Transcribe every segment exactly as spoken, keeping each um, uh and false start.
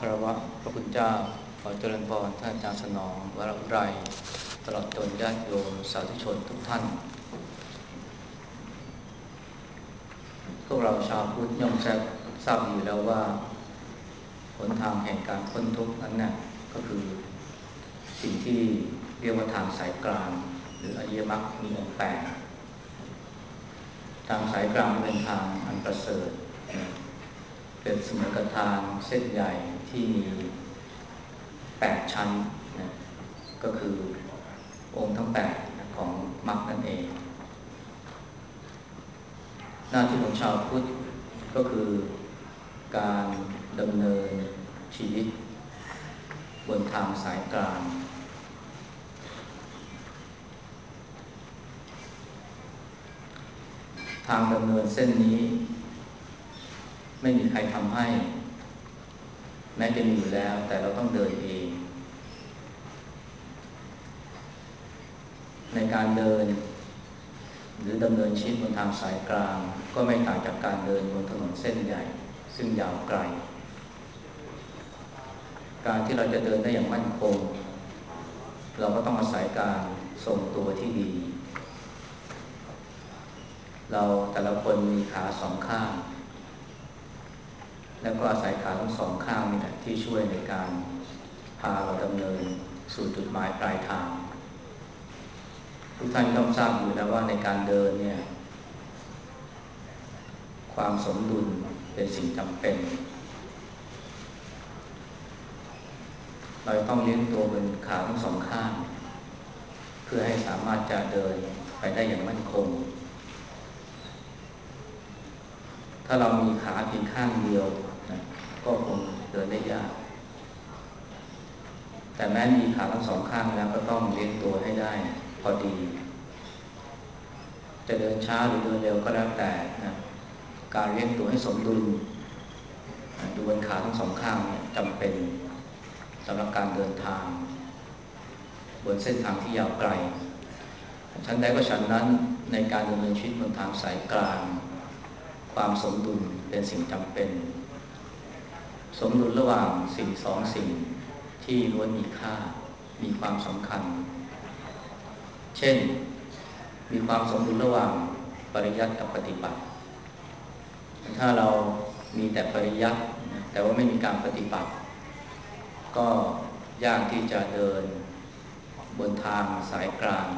ารวะพระคุณเจ้าขอเจริญพรท่านอาจารย์สนองวรอุไรตลอดจนญาติโยมสาธุชนทุกท่านพวกเราชาวพุทธย่อมทราบอยู่แล้วว่าหนทางแห่งการพ้นทุกข์นั้นน่ะก็คือสิ่งที่เรียกว่าทางสายกลางหรืออริยมรรคมีองค์แปดทางสายกลางเป็นทางอันประเสริฐเป็นเสมือนกับทางเส้นใหญ่ที่มีแปดชั้นนะก็คือองค์ทั้งแปดของมรรคนั่นเองหน้าที่ของชาวพุทธก็คือการดำเนินชีวิตบนทางสายกลางทางดำเนินเส้นนี้ไม่มีใครทำให้แม้จะมีอยู่แล้วแต่เราต้องเดินเองในการเดินหรือดำเนินชีวิตบนทางสายกลางก็ไม่ต่างจากการเดินบนถนนเส้นใหญ่ซึ่งยาวไกลการที่เราจะเดินได้อย่างมั่นคงเราก็ต้องอาศัยการทรงตัวที่ดีเราแต่ละคนมีขาสองข้างแล้วก็อาศัยขาทั้งสองข้างนี่แหละที่ช่วยในการพาเราดำเนินสู่จุดหมายปลายทางทุกท่านย่อมทราบอยู่แล้วว่าในการเดินเนี่ยความสมดุลเป็นสิ่งจำเป็นเราต้องเลี้ยงตัวบนขาทั้งสองข้างเพื่อให้สามารถจะเดินไปได้อย่างมั่นคงถ้าเรามีขาเพียงข้างเดียวนะก็คงเดินได้ยากแต่แม้มีขาทั้งสองข้างแล้วก็ต้องเลี้ยงตัวให้ได้พอดีจะเดินช้าหรือเดินเร็วก็แล้วแต่นะการเลี้ยงตัวให้สมดุลดูบนขาทั้งสองข้างเนี่ยจำเป็นสำหรับการเดินทางบนเส้นทางที่ยาวไกลชั้นใดก็ชั้นนั้นในการดำเนินชีวิตบนทางสายกลางความสมดุลเป็นสิ่งจำเป็นสมดุลระหว่างสิ่งสองสิ่งที่ล้วนมีค่ามีความสำคัญเช่นมีความสมดุลระหว่างปริยัติกับปฏิบัติถ้าเรามีแต่ปริยัติแต่ว่าไม่มีการปฏิบัติก็ยากที่จะเดินบนทางสายกลาง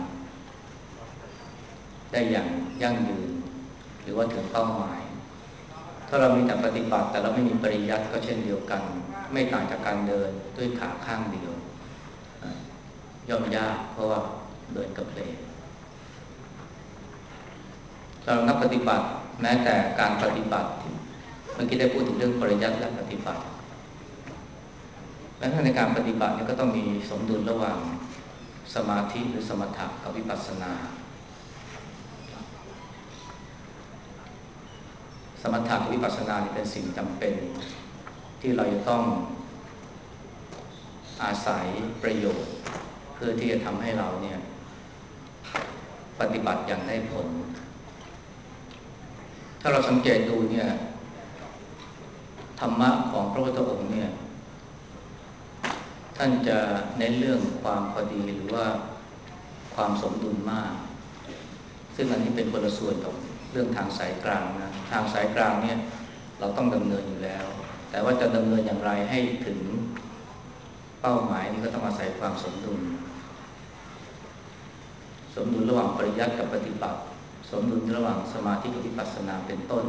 ได้อย่างยั่งยืนหรือว่าถึงเป้าหมายถ้าเรามีแต่ปฏิบัติแต่เราไม่มีปริยัติก็เช่นเดียวกันไม่ต่างจากการเดินด้วยขาข้างเดียวย่อมยากเพราะว่าเดินกับเลนเรานักปฏิบัติแม้แต่การปฏิบัติเมื่อกี้ได้พูดถึงเรื่องปริยัติและปฏิบัติและในการปฏิบัติก็ต้องมีสมดุลระหว่างสมาธิหรือสมถะกับวิปัสสนาสมถะกับวิปัสสนาเป็นสิ่งจำเป็นที่เราจะต้องอาศัยประโยชน์เพื่อที่จะทำให้เราเนี่ยปฏิบัติอย่างได้ผลถ้าเราสังเกตดูเนี่ยธรรมะของพระพุทธองค์เนี่ยท่านจะเน้นเรื่องความพอดีหรือว่าความสมดุลมากซึ่งอันนี้เป็นคนละส่วนกับเรื่องทางสายกลางนะทางสายกลางเนี่ยเราต้องดำเนินอยู่แล้วแต่ว่าจะดำเนินอย่างไรให้ถึงเป้าหมายนี่ก็ต้องอาศัยความสมดุลสมดุลระหว่างปริยัติกับปฏิบัติสมดุลระหว่างสมาธิกับวิปัสสนาเป็นต้น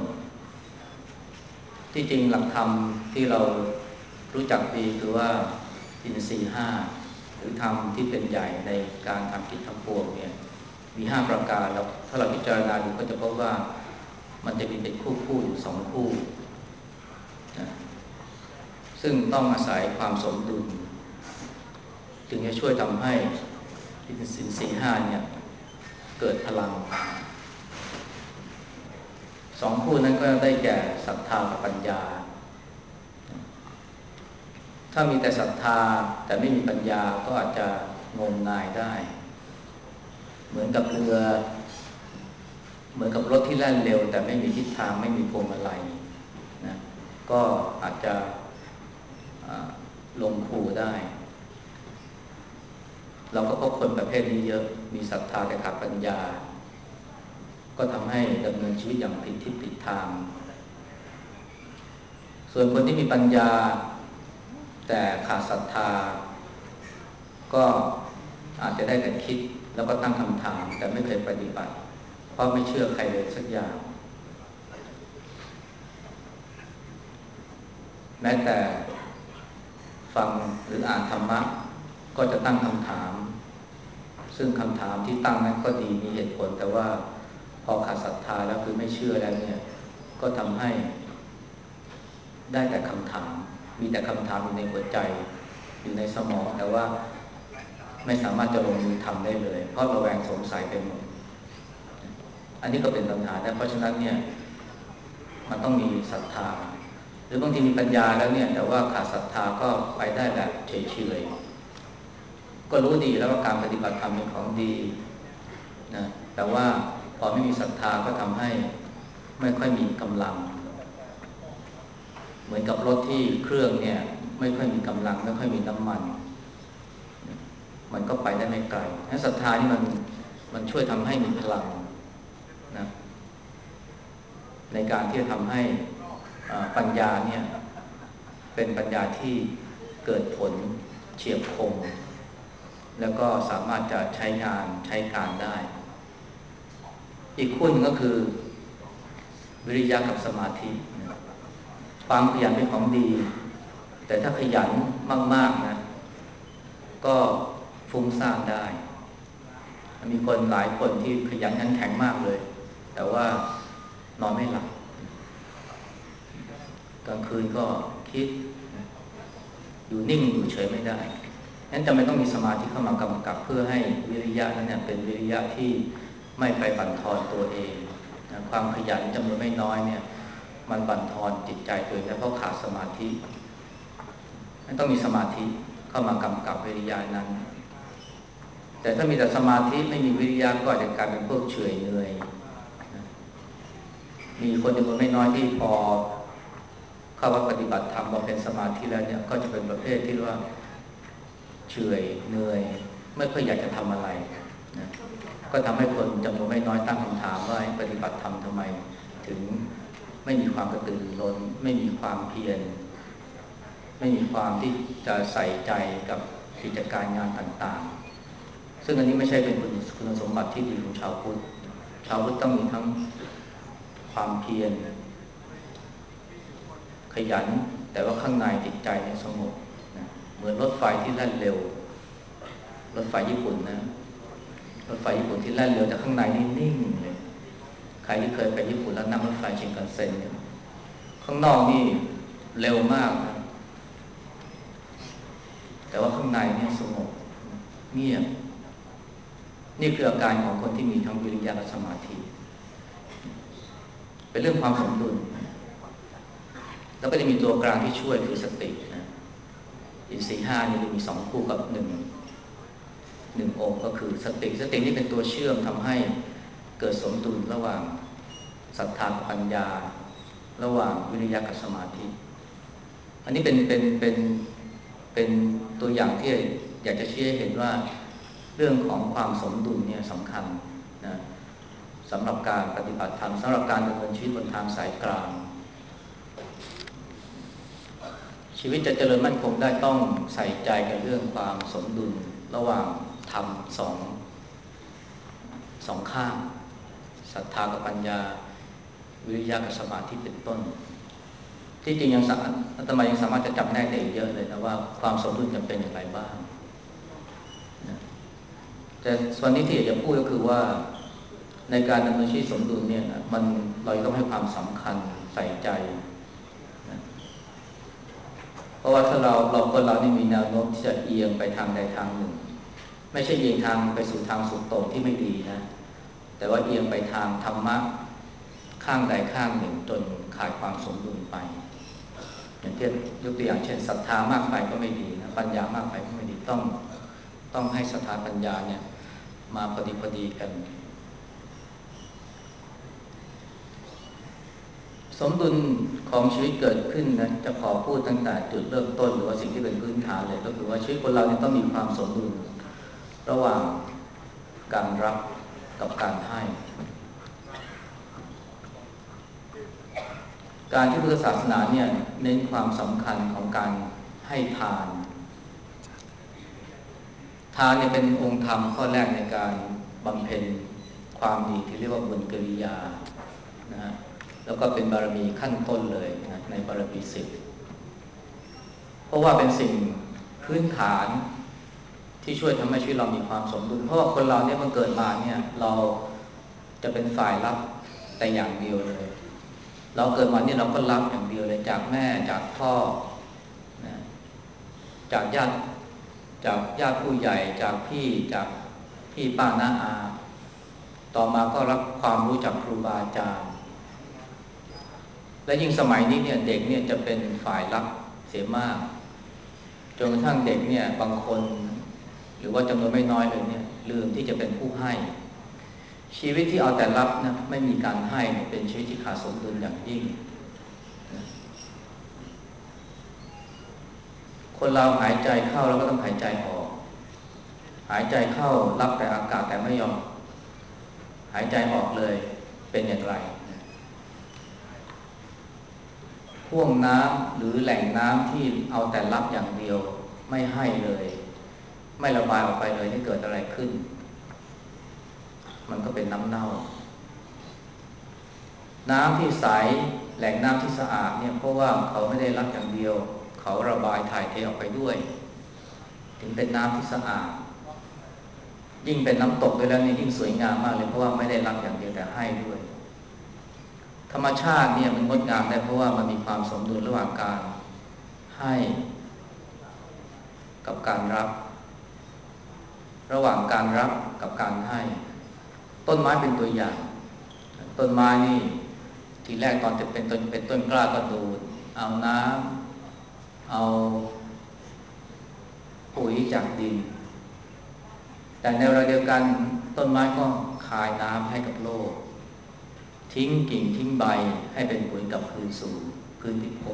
ที่จริงหลักธรรมที่เรารู้จักดีคือว่าอินทรีย์ห้าหรือธรรมที่เป็นใหญ่ในการทำกิจทั้งปวงเนี่ยมีห้าประการแล้วถ้าเราพิจารณาดูก็จะพบว่ามันจะมีเป็นคู่คู่อยู่สองคู่นะซึ่งต้องอาศัยความสมดุลจึงจะช่วยทำให้อินทรีย์ห้าเนี่ยเกิดพลังสองคู่นั้นก็ได้แก่ศรัทธากับปัญญาถ้ามีแต่ศรัทธาแต่ไม่มีปัญญาก็อาจจะงมงายได้เหมือนกับเรือเหมือนกับรถที่แล่นเร็วแต่ไม่มีทิศทางไม่มีพวงมาลัยนะก็อาจจะลงขู่ได้เราก็พบคนประเภทนี้เยอะมีศรัทธาแต่ขาดปัญญาก็ทำให้ดำเนินชีวิตอย่างผิดทิศผิดทางส่วนคนที่มีปัญญาแต่ขาดศรัทธาก็อาจจะได้แต่คิดแล้วก็ตั้งคำถามแต่ไม่เคยปฏิบัติเพราะไม่เชื่อใครเลยสักอย่างแม้แต่ฟังหรืออ่านธรรมะก็จะตั้งคำถามซึ่งคำถามที่ตั้งนั้นก็ดีมีเหตุผลแต่ว่าพอขาดศรัทธาแล้วคือไม่เชื่อแล้วเนี่ยก็ทำให้ได้แต่คำถามมีแต่คำถามอยู่ในหัวใจอยู่ในสมองแต่ว่าไม่สามารถจะลงมือทำได้เลยเพราะระแวงสงสัยไปหมดอันนี้ก็เป็นปัญหาเพราะฉะนั้นเนี่ยมันต้องมีศรัทธาหรือบางทีมีปัญญาแล้วเนี่ยแต่ว่าขาดศรัทธาก็ไปได้แบบเฉยๆก็รู้ดีแล้วว่าการปฏิบัติธรรมเป็นของดีนะแต่ว่าพอไม่มีศรัทธาก็ทำให้ไม่ค่อยมีกำลังเหมือนกับรถที่เครื่องเนี่ยไม่ค่อยมีกำลังไม่ค่อยมีน้ำมันมันก็ไปได้ไม่ไกลงั้นศรัทธานี่มันมันช่วยทำให้มีพลังนะในการที่จะทำให้ปัญญาเนี่ยเป็นปัญญาที่เกิดผลเฉียบคมแล้วก็สามารถจะใช้งานใช้การได้อีกคู่นึงก็คือวิริยะกับสมาธิความขยันเป็นของดีแต่ถ้าขยันมากๆนะก็ฟุ้งซ่านได้มีคนหลายคนที่ขยันขันแข็งมากเลยแต่ว่านอนไม่หลับกลางคืนก็คิดอยู่นิ่งอยู่เฉยไม่ได้นั้นจำเป็นต้องมีสมาธิเข้ามากำกับเพื่อให้วิริยะนั้นเนี่ยเป็นวิริยะที่ไม่ไปบั่นทอนตัวเองนะความขยันจำนวนไม่น้อยเนี่ยมันบั่นทอนจิตใจตัวเองเพราะขาดสมาธินั้นต้องมีสมาธิเข้ามากำกับวิริยะนั้นแต่ถ้ามีแต่สมาธิไม่มีวิริยะก็อาจจะกลายเป็นพวกเฉยเนื่อยนะมีคนจำนวนไม่น้อยที่พอเข้าวัดปฏิบัติธรรมบำเพ็ญสมาธิแล้วเนี่ยก็จะเป็นประเภทที่ว่าเฉยเหนื่อยไม่ค่อยอยากจะทำอะไรนะก็ทำให้คนจำนวนไม่น้อยตั้งคำถามว่าปฏิบัติธรรมทำไมถึงไม่มีความกระตือรือร้นไม่มีความเพียรไม่มีความที่จะใส่ใจกับกิจการงานต่างๆซึ่งอันนี้ไม่ใช่เป็นคุณสมบัติที่ดีของชาวพุทธชาวพุทธต้องมีทั้งความเพียรขยันแต่ว่าข้างในจิตใจเนี่ยสงบนะเหมือนรถไฟที่แล่นเร็วรถไฟญี่ปุ่นนะรถไฟญี่ปุ่นที่แล่นเร็วแต่ข้างในนี่นิ่งเลยใครที่เคยไปญี่ปุ่นแล้วนั่งรถไฟชินคันเซ็นเนี่ยข้างนอกนี่เร็วมากนะแต่ว่าข้างในนี่สงบเงียบนี่คืออาการของคนที่มีทั้งวิริยะและสมาธิเป็นเรื่องความสมดุลแล้วก็จะมีตัวกลางที่ช่วยคือสตินะอินทรีย์ห้านี่จะมีสองคู่กับหนึ่งหนึ่งองค์ก็คือสติสตินี่เป็นตัวเชื่อมทำให้เกิดสมดุลระหว่างศรัทธากับปัญญาระหว่างวิริยะกับสมาธิอันนี้เป็นเป็นเป็นเป็นตัวอย่างที่อยากจะชี้ให้เห็นว่าเรื่องของความสมดุลเนี่ยสำคัญนะสำหรับการปฏิบัติธรรมสำหรับการดำเนินชีวิตบนทางสายกลางชีวิตจะเจริญมั่นคงได้ต้องใส่ใจกับเรื่องความสมดุลระหว่างธรรมสองสองข้างศรัทธากับปัญญาวิริยะกับสมาธิเป็นต้นที่จริงยังสามารถอาตมายังสามารถจะจับแนกได้อีกเยอะเลยนะว่าความสมดุลจะเป็นอย่างไรบ้างนะแต่ส่วนนี้ที่อยากจะพูดก็คือว่าในการดำเนินชีวิตสมดุลเนี่ยนะมันเราต้องให้ความสำคัญใส่ใจนะเพราะว่าถ้าเราเราคนเรานี่มีแนวโน้มที่จะเอียงไปทางใดทางหนึ่งไม่ใช่เอียงทางไปสู่ทางสุดโต่งที่ไม่ดีนะแต่ว่าเอียงไปทางธรรมะข้างใดข้างหนึ่งจนขาดความสมดุลไปอย่างเช่นยกตัวอย่างเช่นศรัทธามากไปก็ไม่ดีนะปัญญามากไปก็ไม่ดีต้องต้องให้ศรัทธาปัญญาเนี่ยมาพอดีพอดีกันศสมดุลของชีวิตเกิดขึ้นนะจะขอพูดตั้งแต่จุดเริ่มต้นหรือว่าสิ่งที่เป็นพื้นฐานเลยก็คือว่าชีวิตคนเราเนี่ยต้องมีความสมดุลระหว่างการรับกับการให้การที่พุทธศาสนาเนี่ยเน้นความสำคัญของการให้ทานทานเนี่ยเป็นองค์ธรรมข้อแรกในการบำเพ็ญความดีที่เรียกว่าบุญกิริยานะฮะแล้วก็เป็นบารมีขั้นต้นเลยนะในบารมีสิบเพราะว่าเป็นสิ่งพื้นฐานที่ช่วยทำให้ชีวิตเรามีความสมดุลเพราะว่าคนเราเนี่ยมันเกิดมาเนี่ยเราจะเป็นฝ่ายรับแต่อย่างเดียวเลยเราเกิดมาเนี่ยเราก็รับอย่างเดียวเลยจากแม่จากพ่อนะจากญาติจากญาติผู้ใหญ่จากพี่จากพี่ป้าน้าอาต่อมาก็รับความรู้จากครูบาอาจารย์และยิ่งสมัยนี้เนี่ยเด็กเนี่ยจะเป็นฝ่ายรับเสียมากจนกระทั่งเด็กเนี่ยบางคนหรือว่าจำนวนไม่น้อยเลยเนี่ยลืมที่จะเป็นผู้ให้ชีวิตที่เอาแต่รับนะไม่มีการให้เป็นชีวิตที่ขาดสมดุลอย่างยิ่งคนเราหายใจเข้าแล้วก็ต้องหายใจออกหายใจเข้ารับแต่อากาศแต่ไม่ยอมหายใจออกเลยเป็นอย่างไรห่วงน้ำหรือแหล่งน้ำที่เอาแต่รับอย่างเดียวไม่ให้เลยไม่ระบายออกไปเลยนี่เกิดอะไรขึ้นมันก็เป็นน้ำเน่าน้ำที่ใสแหล่งน้ำที่สะอาดเนี่ยเพราะว่าเขาไม่ได้รับอย่างเดียวเขาระบายถ่ายเทออกไปด้วยถึงเป็นน้ำที่สะอาดยิ่งเป็นน้ำตกไปแล้วนี่ยิ่งสวยงามมากเลยเพราะว่าไม่ได้รับอย่างเดียวแต่ให้ด้วยธรรมชาติเนี่ยมันงดงามได้เพราะว่ามันมีความสมดุลระหว่างการให้กับการรับระหว่างการรับกับการให้ต้นไม้เป็นตัวอย่างต้นไม้นี่ทีแรกตอนจะเป็นต้นเป็นต้นกล้าก็ดูดเอาน้ำเอาปุ๋ยจากดินแต่ในเวลาเดียวกันต้นไม้ก็คายน้ำให้กับโลกทิ้งกิ่งทิ้งใบให้เป็นปุ๋ยกับคืนสู่พื้นพิภพ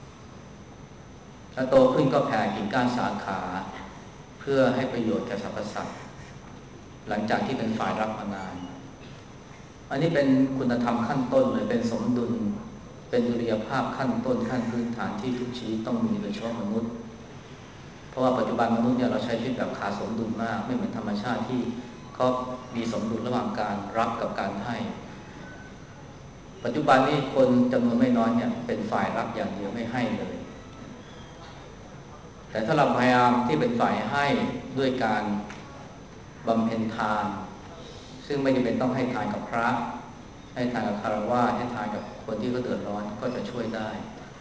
แล้วโตขึ้นก็แผ่กิ่งก้านสาขาเพื่อให้ประโยชน์แก่สรรพสัตว์หลังจากที่เป็นฝ่ายรับมานานอันนี้เป็นคุณธรรมขั้นต้นเลยเป็นสมดุลเป็นดุลยภาพขั้นต้นขั้นพื้นฐานที่ทุกชีวิตต้องมีโดยเฉพาะมนุษย์เพราะว่าปัจจุบันมนุษย์เนี่ยเราใช้ชีวิตแบบขาดสมดุลมากไม่เหมือนธรรมชาติที่เขามีสมดุลระหว่างการรับกับการให้ปัจจุบันนี้คนจำนวนไม่น้อยเนี่ยเป็นฝ่ายรับอย่างเดียวไม่ให้เลยแต่ถ้าเราพยายามที่เป็นฝ่ายให้ด้วยการบำเพ็ญทานซึ่งไม่จำเป็นต้องให้ทานกับพระให้ทานกับคฤหัสถ์ให้ทานกับคนที่เขาเดือดร้อนก็จะช่วยได้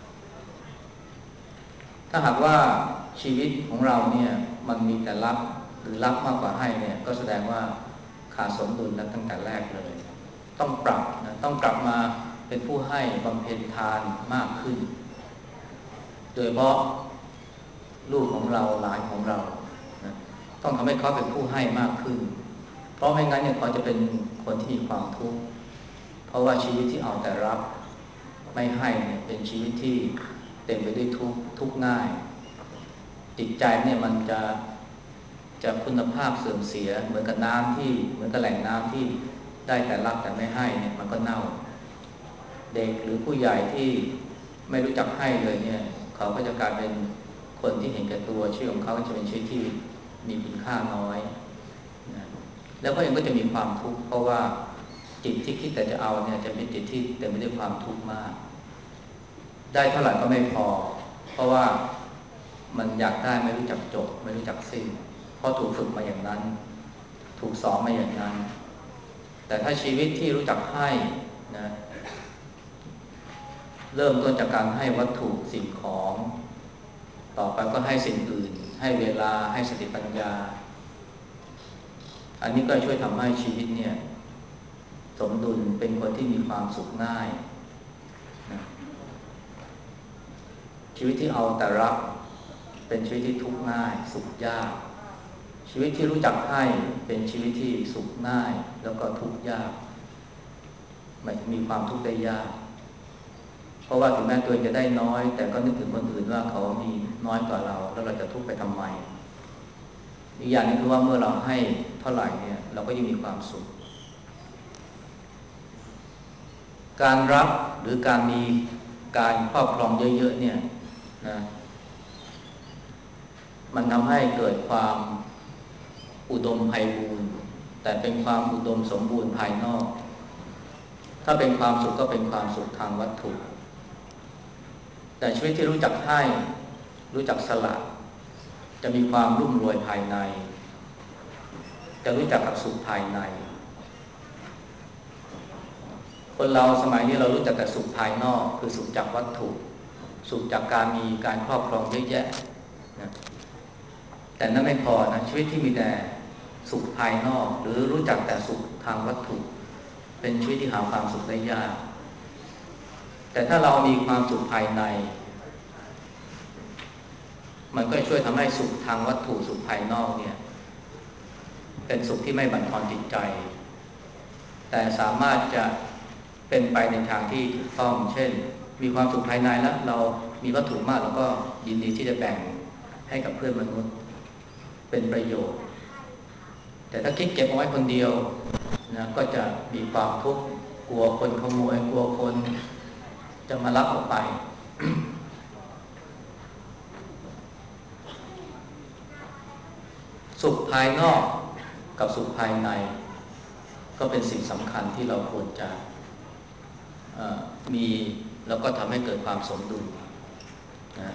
ถ้าหากว่าชีวิตของเราเนี่ยมันมีแต่รับหรือรับมากกว่าให้เนี่ยก็แสดงว่าขาดสมดุลแล้วตั้งแต่แรกเลยต้องปรับนะต้องกลับมาเป็นผู้ให้บำเพ็ญทานมากขึ้นโดยเฉพาะลูกของเราหลานของเรานะต้องทำให้เขาเป็นผู้ให้มากขึ้นเพราะไม่งั้นเนี่ยเขาจะเป็นคนที่มีความทุกข์เพราะว่าชีวิตที่เอาแต่รับไม่ให้เนี่ยเป็นชีวิตที่เต็มไปด้วยทุกข์ทุกข์ง่ายจิตใจเนี่ยมันจะจะคุณภาพเสื่อมเสียเหมือนกับน้ำที่เหมือนกับแหล่งน้ำที่ได้แต่รับแต่ไม่ให้เนี่ยมันก็เน่าเด็กหรือผู้ใหญ่ที่ไม่รู้จักให้เลยเนี่ยเขาก็จะกลายเป็นคนที่เห็นแก่ตัวชีวิตของเขาจะเป็นชีวิตที่มีคุณค่าน้อยนะแล้วเขาเองก็จะมีความทุกข์เพราะว่าจิตที่คิดแต่จะเอาเนี่ยจะเป็นจิตที่เต็มไปด้วยความทุกข์มากได้เท่าไหร่ก็ไม่พอเพราะว่ามันอยากได้ไม่รู้จักจบไม่รู้จักสิ้นเพราะถูกฝึกมาอย่างนั้นถูกสอนมาอย่างนั้นแต่ถ้าชีวิตที่รู้จักให้นะเริ่มต้นจากการให้วัตถุสิ่งของต่อไปก็ให้สิ่งอื่นให้เวลาให้สติปัญญาอันนี้ก็ช่วยทำให้ชีวิตเนี่ยสมดุลเป็นคนที่มีความสุขง่ายนะชีวิตที่เอาแต่รับเป็นชีวิตที่ทุกข์ง่ายสุขยากชีวิตที่รู้จักให้เป็นชีวิตที่สุขง่ายแล้วก็ทุกข์ยากมันมีความทุกข์ได้ยากเพราะว่าถึงแม้ตัวเองจะได้น้อยแต่ก็นึกถึงคนอื่นว่าเขามีน้อยกว่าเราแล้วเราจะทุกข์ไปทำไมอีกอย่างนึงคือว่าเมื่อเราให้เท่าไหร่เนี่ยเราก็ยิ่งมีความสุขการรับหรือการมีการครอบครองเยอะๆเนี่ยนะมันทำให้เกิดความอุดมไพบูรณ์แต่เป็นความอุดมสมบูรณ์ภายนอกถ้าเป็นความสุขก็เป็นความสุขทางวัตถุแต่ชีวิตที่รู้จักให้รู้จักสละจะมีความรุ่มรวยภายในจะรู้จักกับสุขภายในคนเราสมัยนี้เรารู้จักแต่สุขภายนอกคือสุขจากวัตถุสุขจากการมีการครอบครองเยอะแยะนะแต่นั้นไม่พอนะชีวิตที่มีแต่สุขภายนอกหรือรู้จักแต่สุขทางวัตถุเป็นชีวิตที่หาความสุขได้ยากแต่ถ้าเรามีความสุขภายในมันก็ช่วยทำให้สุขทางวัตถุสุขภายนอกเนี่ยเป็นสุขที่ไม่บั่นทอนจิตใจแต่สามารถจะเป็นไปในทางที่ถูกต้องเช่นมีความสุขภายในแล้วเรามีวัตถุมากแล้วก็ยินดีที่จะแบ่งให้กับเพื่อนมนุษย์เป็นประโยชน์แต่ถ้าคิดเก็บเอาไว้คนเดียวนะก็จะมีความทุกข์กลัวคนขโมยกลัวคนจะมาลักเอาไป สุขภายนอกกับสุขภายในก็เป็นสิ่งสำคัญที่เราควรจะมีแล้วก็ทำให้เกิดความสมดุลนะ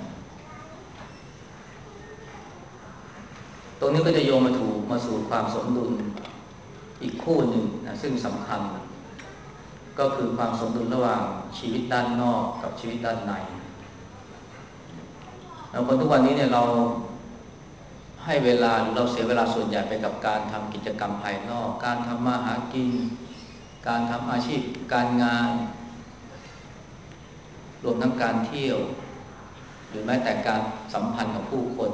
ตรงนี้ก็จะโยงมาถูกมาสู่ความสมดุลอีกคู่หนึ่งนะซึ่งสำคัญก็คือความสมดุลระหว่างชีวิตด้านนอกกับชีวิตด้านในแล้วคนทุกวันนี้เนี่ยเราให้เวลาหรือเราเสียเวลาส่วนใหญ่ไปกับการทำกิจกรรมภายนอกการทำมาหากินการทำอาชีพการงานรวมทั้งการเที่ยวหรือแม้แต่การสัมพันธ์กับผู้คน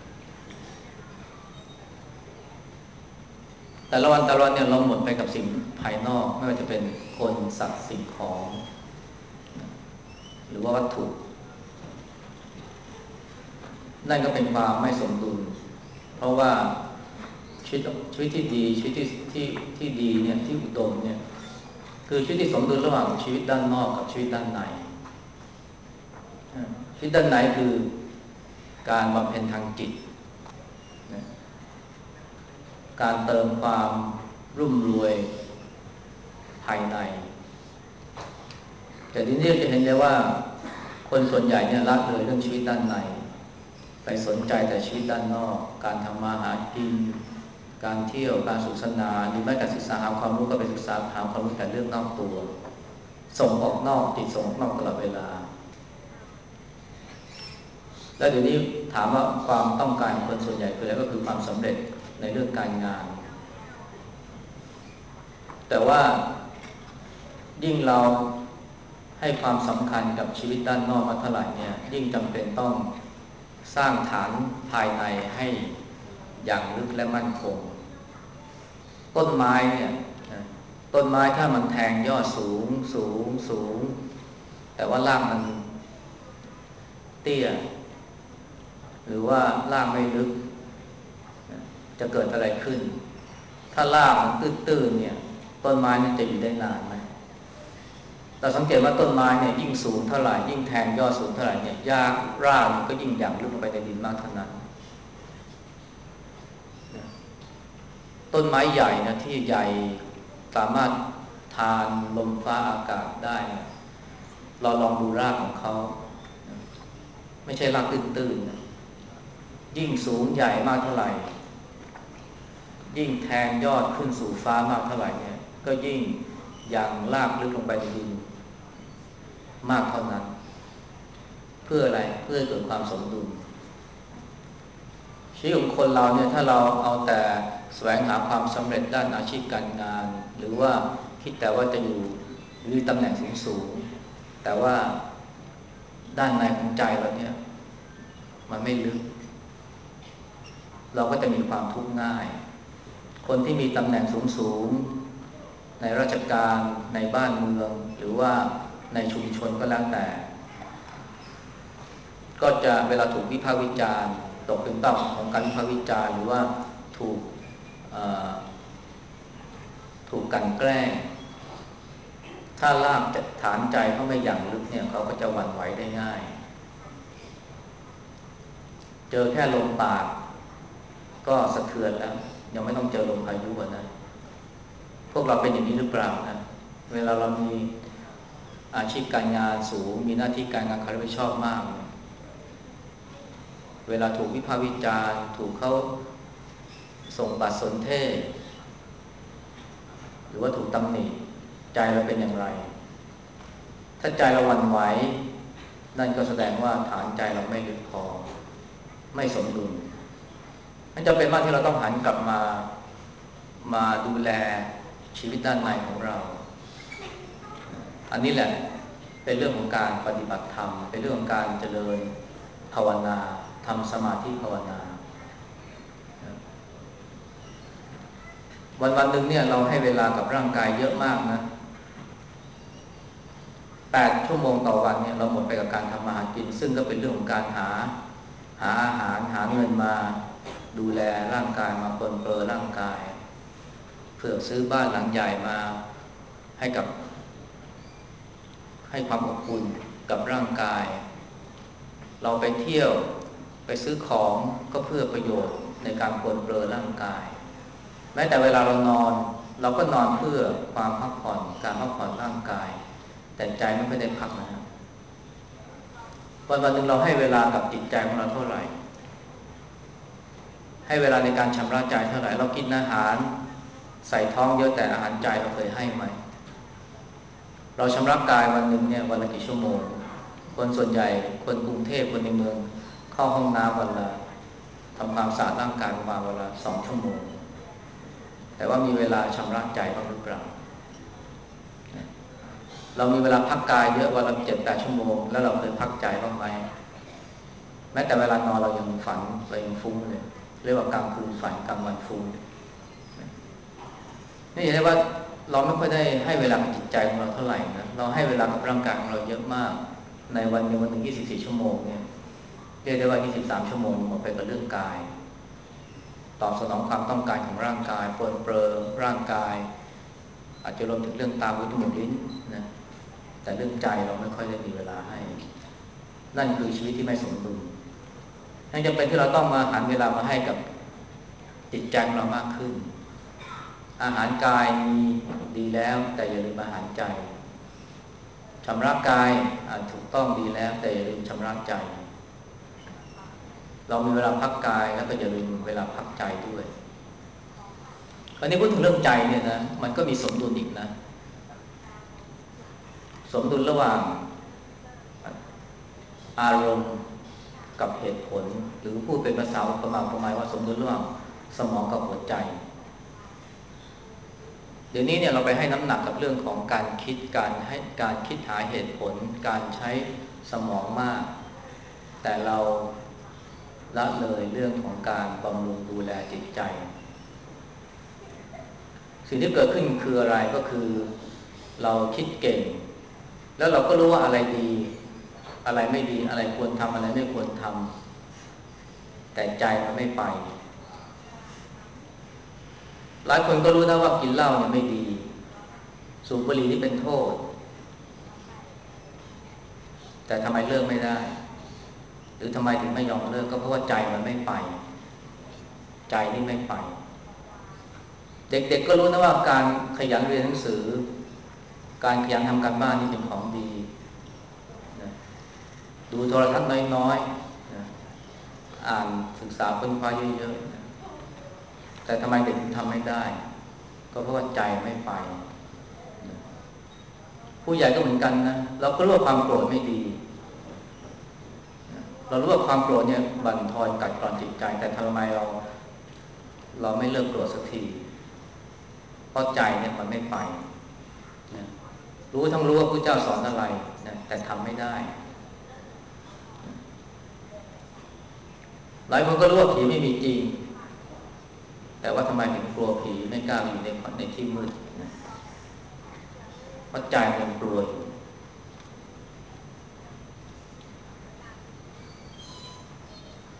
แต่ละวันแต่ละวันเนี่ยเราหมดไปกับสิ่งภายนอกไม่ว่าจะเป็นคนสัตว์สิ่งของหรือว่าวัตถุนั่นก็เป็นความไม่สมดุลเพราะว่าชีวิตชีวิตที่ดีชีวิตที่ที่ที่ดีเนี่ยที่อุดมเนี่ยคือชีวิตที่สมดุลระหว่างชีวิตด้านนอกกับชีวิตด้านในชีวิตด้านในคือการบำเพ็ญทางจิตการเติมความรุ่มรวยภายในแต่ทีนี้จะเห็นได้ว่าคนส่วนใหญ่เนี่ยละเลยเรื่องชีวิตด้านในไปสนใจแต่ชีวิตด้านนอกการทำมาหากินการเที่ยวการสุขสนานหรือแม้แต่ศึกษาหาความรู้ก็ไปศึกษาหาความรู้แต่เรื่องนอกตัวส่งออกนอกจิตส่งออกนอกตลอดเวลาแล้วเดี๋ยวนี้ถามว่าความต้องการคนส่วนใหญ่คืออะไรก็คือความสำเร็จในเรื่องการงานแต่ว่ายิ่งเราให้ความสำคัญกับชีวิตด้านนอกมาเท่าไหร่เนี่ยยิ่งจำเป็นต้องสร้างฐานภายในให้อย่างลึกและมั่นคงต้นไม้เนี่ยต้นไม้ถ้ามันแทงยอดสูงสูงสูงแต่ว่ารากมันเตี้ยหรือว่ารากไม่ลึกจะเกิดอะไรขึ้นถ้ารากมันตื้นๆเนี่ยต้นไม้นี่จะอยู่ได้นานไหมเราสังเกตว่าต้นไม้เนี่ยยิ่งสูงเท่าไหร่ยิ่งแทงยอดสูงเท่าไหร่เนี่ยหญ้ารากมันก็ยิ่งหยั่งลึกลงไปในดินมากเท่านั้นต้นไม้ใหญ่นะที่ใหญ่สามารถทานลมฟ้าอากาศได้เราลองดูรากของเขาไม่ใช่รากตื้นๆนะยิ่งสูงใหญ่มากเท่าไหร่ยิ่งแทงยอดขึ้นสู่ฟ้ามากเท่าไหร่เนี่ยก็ยิ่งยังลากลึกลงไปในดินมากเท่านั้นเพื่ออะไรเพื่อเกิดความสมดุลชีวิตของคนเราเนี่ยถ้าเราเอาแต่แสวงหาความสำเร็จด้านอาชีพการงานหรือว่าคิดแต่ว่าจะอยู่หรือตำแหน่งสูงๆแต่ว่าด้านในของใจเราเนี่ยมันไม่ลึกเราก็จะมีความทุกข์ง่ายคนที่มีตำแหน่งสูงๆในราชการในบ้านเมืองหรือว่าในชุมชนก็แล้วแต่ก็จะเวลาถูกวิพากษ์วิจารณ์ตกเป็นเป้าของการวิพากษ์วิจารณ์หรือว่าถูกถูกกลั่นแกล้งถ้ารากฐานใจเขาไม่อย่างลึกเนี่ยเขาก็จะหวั่นไหวได้ง่ายเจอแค่ลมปากก็สะเทือนแล้วยังไม่ต้องเจอลมพายุนะพวกเราเป็นอย่างนี้หรือเปล่านะเวลาเรามีอาชีพการงานสูงมีหน้าที่การงานเขารับผิดชอบมากเวลาถูกวิพากษ์วิจารณ์ถูกเขาส่งบาดสนเทศหรือว่าถูกตำหนิใจเราเป็นอย่างไรถ้าใจเราหวั่นไหวนั่นก็แสดงว่าฐานใจเราไม่ลึกพอไม่สมดุลนั่นจะเป็นว่าที่เราต้องหันกลับมามาดูแลชีวิตด้านในของเราอันนี้แหละเป็นเรื่องของการปฏิบัติธรรมเป็นเรื่องของการเจริญภาวนาทำสมาธิภาวนาวันวันหนึ่งเนี่ยเราให้เวลากับร่างกายเยอะมากนะแปดชั่วโมงต่อวันเนี่ยเราหมดไปกับการทำมาหากินซึ่งก็เป็นเรื่องของการหาหาอาหารหาเงินมาดูแลร่างกายมาปรนเปื้อร่างกายเพื่อซื้อบ้านหลังใหญ่มาให้กับให้ความอบอุ่นกับร่างกายเราไปเที่ยวไปซื้อของก็เพื่อประโยชน์ในการปรนเปื้อร่างกายแม้แต่เวลาเรานอนเราก็นอนเพื่อความพักผ่อนการพักผ่อนร่างกายแต่ใจไม่ค่อยได้พักนะครับวันวันหนึ่งเราให้เวลากับจิตใจของเราเท่าไหร่ให้เวลาในการชำระใจเท่าไหร่เรากินอาหารใส่ท้องเยอะแต่อาหารใจเราเคยให้ไหมเราชำระกายวันหนึ่งเนี่ยวันละกี่ชั่วโมงคนส่วนใหญ่คนกรุงเทพคนในเมืองเข้าห้องน้ำวันละทำความสะอาดร่างกายประมาณวันละสองชั่วโมงแต่ว่ามีเวลาชำระใจบ้างหรือเปล่าเรามีเวลาพักกายเยอะวันละเจ็ดแปดชั่วโมงแล้วเราเคยพักใจบ้างไหมแม้แต่เวลานอนเรายังฝันเรายังฟุ้งเลยเรียกว่ากลางคืนฝันกลางวันฟุ้งนี่เห็นได้ว่าเราไม่ค่อยได้ให้เวลากับจิตใจของเราเท่าไหร่นะเราให้เวลากับร่างกายของเราเยอะมากในวันหนึ่งวันหนึ่งยี่สิบสี่ชั่วโมงเนี่ยเรียกได้ว่ายี่สิบสามชั่วโมงหมดไปกับเรื่องกายตอบสนองความต้องการของร่างกายปรนเปรอร่างกายอาจจะรวมถึงเรื่องตาหูจมูกลิ้นนะแต่เรื่องใจเราไม่ค่อยได้มีเวลาให้นั่นคือชีวิตที่ไม่สมดุลนั่นจะเป็นที่เราต้องมาหันเวลามาให้กับจิตใจของเรามากขึ้นอาหารกายมีดีแล้วแต่อย่าลืมอาหารใจชำระกายถูกต้องดีแล้วแต่อย่าลืมชำระใจเรามีเวลาพักกายแล้วก็อย่าลืมเวลาพักใจด้วยคราวนี้พูดถึงเรื่องใจเนี่ยนะมันก็มีสมดุลอีกนะสมดุลระหว่างอารมณ์กับเหตุผลหรือพูดเป็นภาษาประมาณประมาณว่าสมดุลระหว่างสมองกับหัวใจเดี๋ยวนี้เนี่ยเราไปให้น้ำหนักกับเรื่องของการคิดการให้การคิดหาเหตุผลการใช้สมองมากแต่เราละเลยเรื่องของการบำรุงดูแลจิตใจสิ่งที่เกิดขึ้นคืออะไรก็คือเราคิดเก่งแล้วเราก็รู้ว่าอะไรดีอะไรไม่ดีอะไรควรทำอะไรไม่ควรทำแต่ใจมันไม่ไปหลายคนก็รู้นะว่ากินเหล้าเนี่ยไม่ดีสูบบุหรี่นี่เป็นโทษแต่ทำไมเลิกไม่ได้หรือทำไมถึงไม่ยอมเลิกก็เพราะว่าใจมันไม่ไปใจนี่ไม่ไปเด็กๆก็รู้นะว่าการขยันเรียนหนังสือการขยันทำการบ้านนี่เป็นของดีนะดูโทรทัศน์น้อยๆนะอ่านศึกษาค้นคว้าเยอะๆนะแต่ทำไมเด็กถึงทำไม่ได้ก็เพราะว่าใจไม่ไปนะผู้ใหญ่ก็เหมือนกันนะเราก็รู้ว่าความโกรธไม่ดีนะเรารู้ว่าความโกรธเนี่ยบั่นทอนกัดกร่อนจิตใจแต่ทำไมเราเราไม่เลิกโกรธสักทีเพราะใจเนี่ยมันไม่ไปนะรู้ทั้งรู้ว่าพระเจ้าสอนอะไรนะแต่ทำไม่ได้นะหลายคนก็รู้ว่าผีไม่มีจริงแต่ว่าทำไมถึงกลัวผีไม่กล้าอยู่ในในที่มืดนะเพราะใจมันกลัวอยู่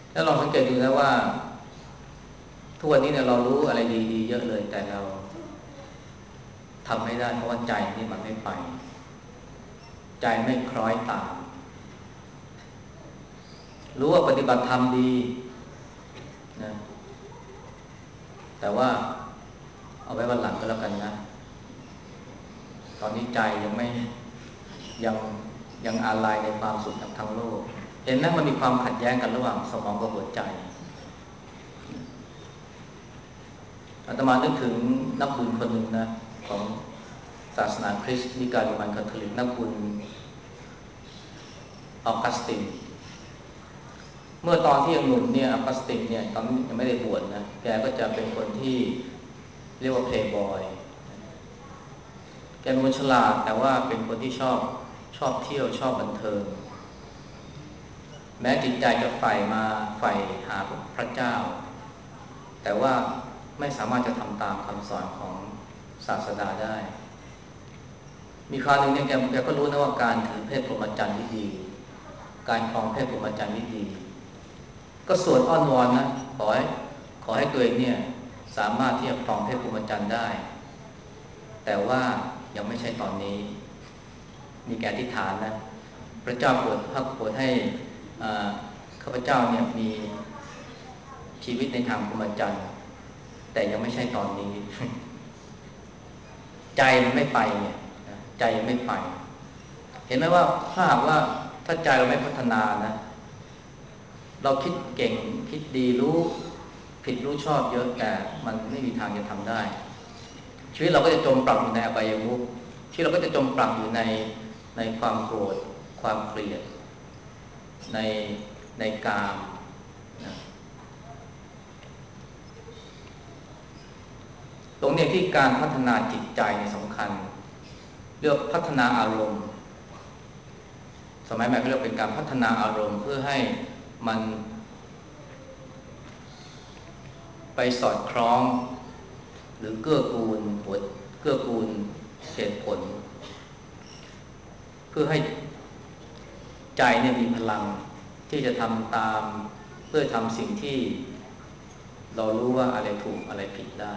แล้วลองสังเกตดูนะว่าทุกวันนี้เนี่ยเรารู้อะไรดีๆเยอะเลยแต่เราทำไม่ได้เพราะว่าใจนี่มันไม่ไปใจไม่คล้อยตามรู้ว่าปฏิบัติธรรมดีนะแต่ว่าเอาไว้วันหลังก็แล้วกันนะตอนนี้ใจยังไม่ยังยังอาลัยในความสุขจากทางโลกเห็นไหมมันมีความขัดแย้งกันระหว่างสมองกับหัวใจอาตมานึกถึงนักบุญคนหนึ่งนะของศาสนาคริสต์นิกายโรมันคาทอลิกนักบุญออกัสตินเมื่อตอนที่ยังหนุ่มเนี่ยออกัสตินเนี่ยตอนนี้ยังไม่ได้บวชนะแกก็จะเป็นคนที่เรียกว่าเพลย์บอยแกเป็นคนฉลาดแต่ว่าเป็นคนที่ชอบชอบเที่ยวชอบบันเทิงแม้จิตใจจะใฝ่มาใฝ่หาพระเจ้าแต่ว่าไม่สามารถจะทำตามคำสอนของศาสดาได้มีคราวหนึ่งเนี่ยแกแกก็รู้นะว่าการถือเพศพรหมจรรย์ที่ดีการครองเพศพรหมจรรย์ที่ดีก็สวดอ้อนวอนนะขอให้ขอให้ตัวเองเนี่ยสามารถที่จะครองเพศพรหมจรรย์ได้แต่ว่ายังไม่ใช่ตอนนี้มีแกอธิษฐานนะพระเจ้าโปรดพระโปรดให้ข้าพเจ้าเนี่ยมีชีวิตในทางพรหมจรรย์แต่ยังไม่ใช่ตอนนี้ใจมันไม่ไปเนี่ยใจยังไม่ไปเห็นไหมว่าถ้าหากว่าถ้าใจเราไม่พัฒนานะเราคิดเก่งคิดดีรู้ผิดรู้ชอบเยอะแต่มันไม่มีทางจะทำได้ชีวิตเราก็จะจมปลักอยู่ในอบายมุขชีวิตเราก็จะจมปลักอยู่ในในความโกรธความเกลียดในในกามนะตรงนี้ที่การพัฒนาจิตใจในสำคัญเรียกพัฒนาอารมณ์สมัยใหม่ก็เรียกเป็นการพัฒนาอารมณ์เพื่อให้มันไปสอดคล้องหรือเกื้อกูลหัวเกื้อกูลเหตุผลเพื่อให้ใจเนี่ยมีพลังที่จะทำตามเพื่อทำสิ่งที่เรารู้ว่าอะไรถูกอะไรผิดได้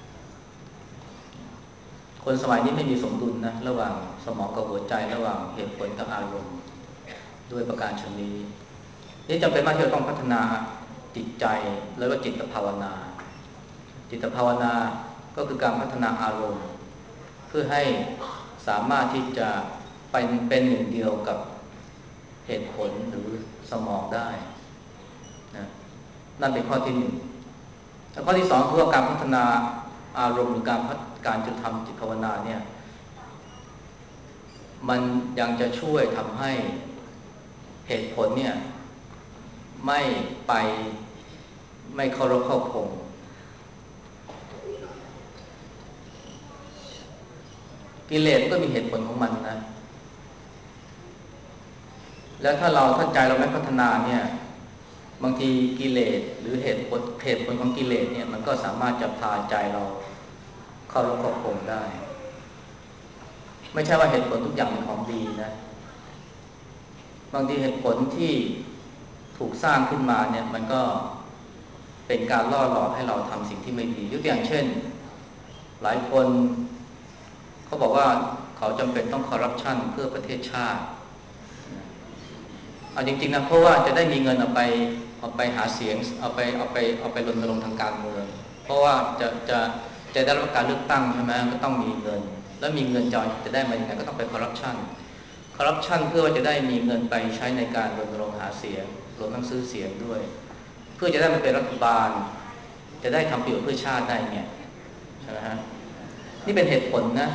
คนสมัยนี้ไม่มีสมดุลนะระหว่างสมองกับหัวใจระหว่างเหตุผลกับอารมณ์ด้วยประการชนนี้นี่จำเป็นมากที่เราต้องพัฒนาจิตใจแล้วก็จิตภาวนาจิตภาวนาก็คือการพัฒนาอารมณ์เพื่อให้สามารถที่จะเป็นเป็นหนึ่งเดียวกับเหตุผลหรือสมองได้นะนั่นเป็นข้อที่หนึ่งแล้วข้อที่สองคือการพัฒนาอารมณ์หรือการการจะทำจิตภาวนาเนี่ยมันยังจะช่วยทำให้เหตุผลเนี่ยไม่ไปไม่เข้ารบเข้าพงกิเลสก็มีเหตุผลของมันนะแล้วถ้าเราถ้าใจเราไม่พัฒนาเนี่ยบางทีกิเลสหรือเหตุผลเหตุผลของกิเลสเนี่ยมันก็สามารถจะพาใจเราเข้ารบเข้าพงได้ไม่ใช่ว่าเหตุผลทุกอย่างเป็นของดีนะบางทีเหตุผลที่ถูกสร้างขึ้นมาเนี่ยมันก็เป็นการล่อหลอกให้เราทำสิ่งที่ไม่ดียกตัวอย่างเช่นหลายคนเขาบอกว่าเขาจำเป็นต้องคอร์รัปชันเพื่อประเทศชาติเอาจริงๆนะเพราะว่าจะได้มีเงินเอาไปเอาไปหาเสียงเอาไปเอาไปเอาไปรณรงค์ทางการเมืองเพราะว่าจะจะจะได้รับการเลือกตั้งใช่ไหมก็ต้องมีเงินแล้วมีเงินจะจะได้มาอย่างไรก็ต้องไปคอร์รัปชันคอร์รัปชันเพื่อว่าจะได้มีเงินไปใช้ในการรณรงค์หาเสียงรวมทั้งซื้อเสียงด้วยเพื่อจะได้มาเป็นรัฐบาลจะได้ทำประโยชน์เพื่อชาติได้ไงใช่ไหมฮะนี่เป็นเหตุผลนะ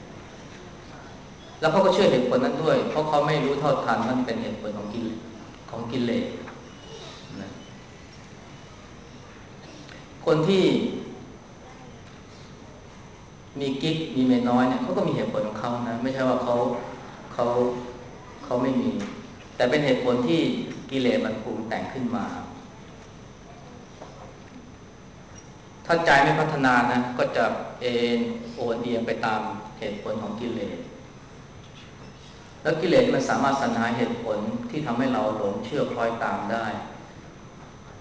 แล้วเขาก็เชื่อเหตุผลนั้นด้วยเพราะเขาไม่รู้เท่าทันมันเป็นเหตุผลของกิเลสของกิเลสนะคนที่มีกิ๊กมีเมียน้อยเนี่ยเขาก็มีเหตุผลของเขานะไม่ใช่ว่าเขาเขาเขาไม่มีแต่เป็นเหตุผลที่กิเลสมันปรุงแต่งขึ้นมาถ้าใจไม่พัฒนานะก็จะเอ็นโอนเอียงไปตามเหตุผลของกิเลสแล้วกิเลสมันสามารถสรรหาเหตุผลที่ทำให้เราหลงเชื่อคล้อยตามได้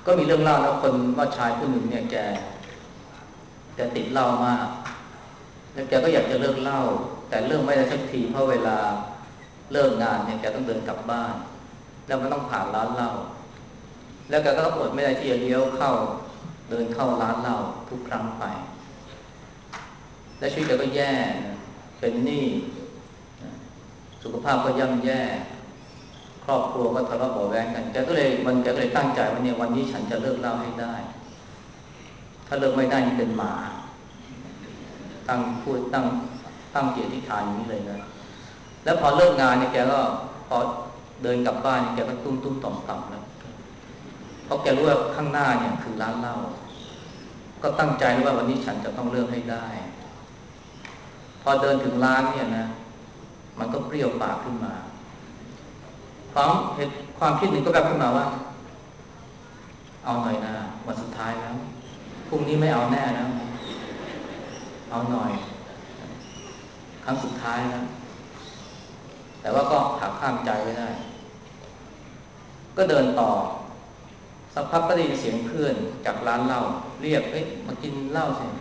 ก็มีเรื่องเล่านะคนว่าชายผู้หนึ่งเนี่ยแกแกติดเหล้ามากแล้วแกก็อยากจะเลิกเหล้าแต่เลิกไม่ได้สักทีเพราะเวลาเลิกงานเนี่ยแกต้องเดินกลับบ้านแล้วมันต้องผ่านร้านเหล้าแล้วแกก็อดไม่ได้ที่จะเลี้ยวเข้าเดินเข้าร้านเหล้าทุกครั้งไปและชีวิตแกก็แย่เป็นหนี้สุขภาพก็ย่ำแย่ครอบครัวก็ทะเลาะเบาะแว้งกันแกก็เลยวันแกก็เลยตั้งใจว่าเนี่ยวันนี้ฉันจะเลิกเหล้าให้ได้ถ้าเลิกไม่ได้นี่เป็นหมาตั้งพูดตั้งตั้งเกียรติฐานอย่างนี้เลยนะแล้วพอเลิกงานเนี่ยแกก็พอเดินกลับบ้านแกก็ตุ้มตุ้มต่อมต่ำแล้วเพราะแกรู้ว่าข้างหน้าเนี่ยคือร้านเหล้าก็ตั้งใจว่าวันนี้ฉันจะต้องเลิกให้ได้พอเดินถึงร้านเนี่ยนะมันก็เปรี้ยวปากขึ้นมาความเหตุความคิดหนึ่งก็แบบขึ้นมาว่าเอาหน่อยนะวันสุดท้ายแล้วพรุ่งนี้ไม่เอาแน่แล้วเอาหน่อยครั้งสุดท้ายแล้วแต่ว่าก็หักข้ามใจไม่ได้ก็เดินต่อสักพักก็ได้ยินเสียงเพื่อนจากร้านเหล้าเรียกเอ้ยมากินเหล้าสิ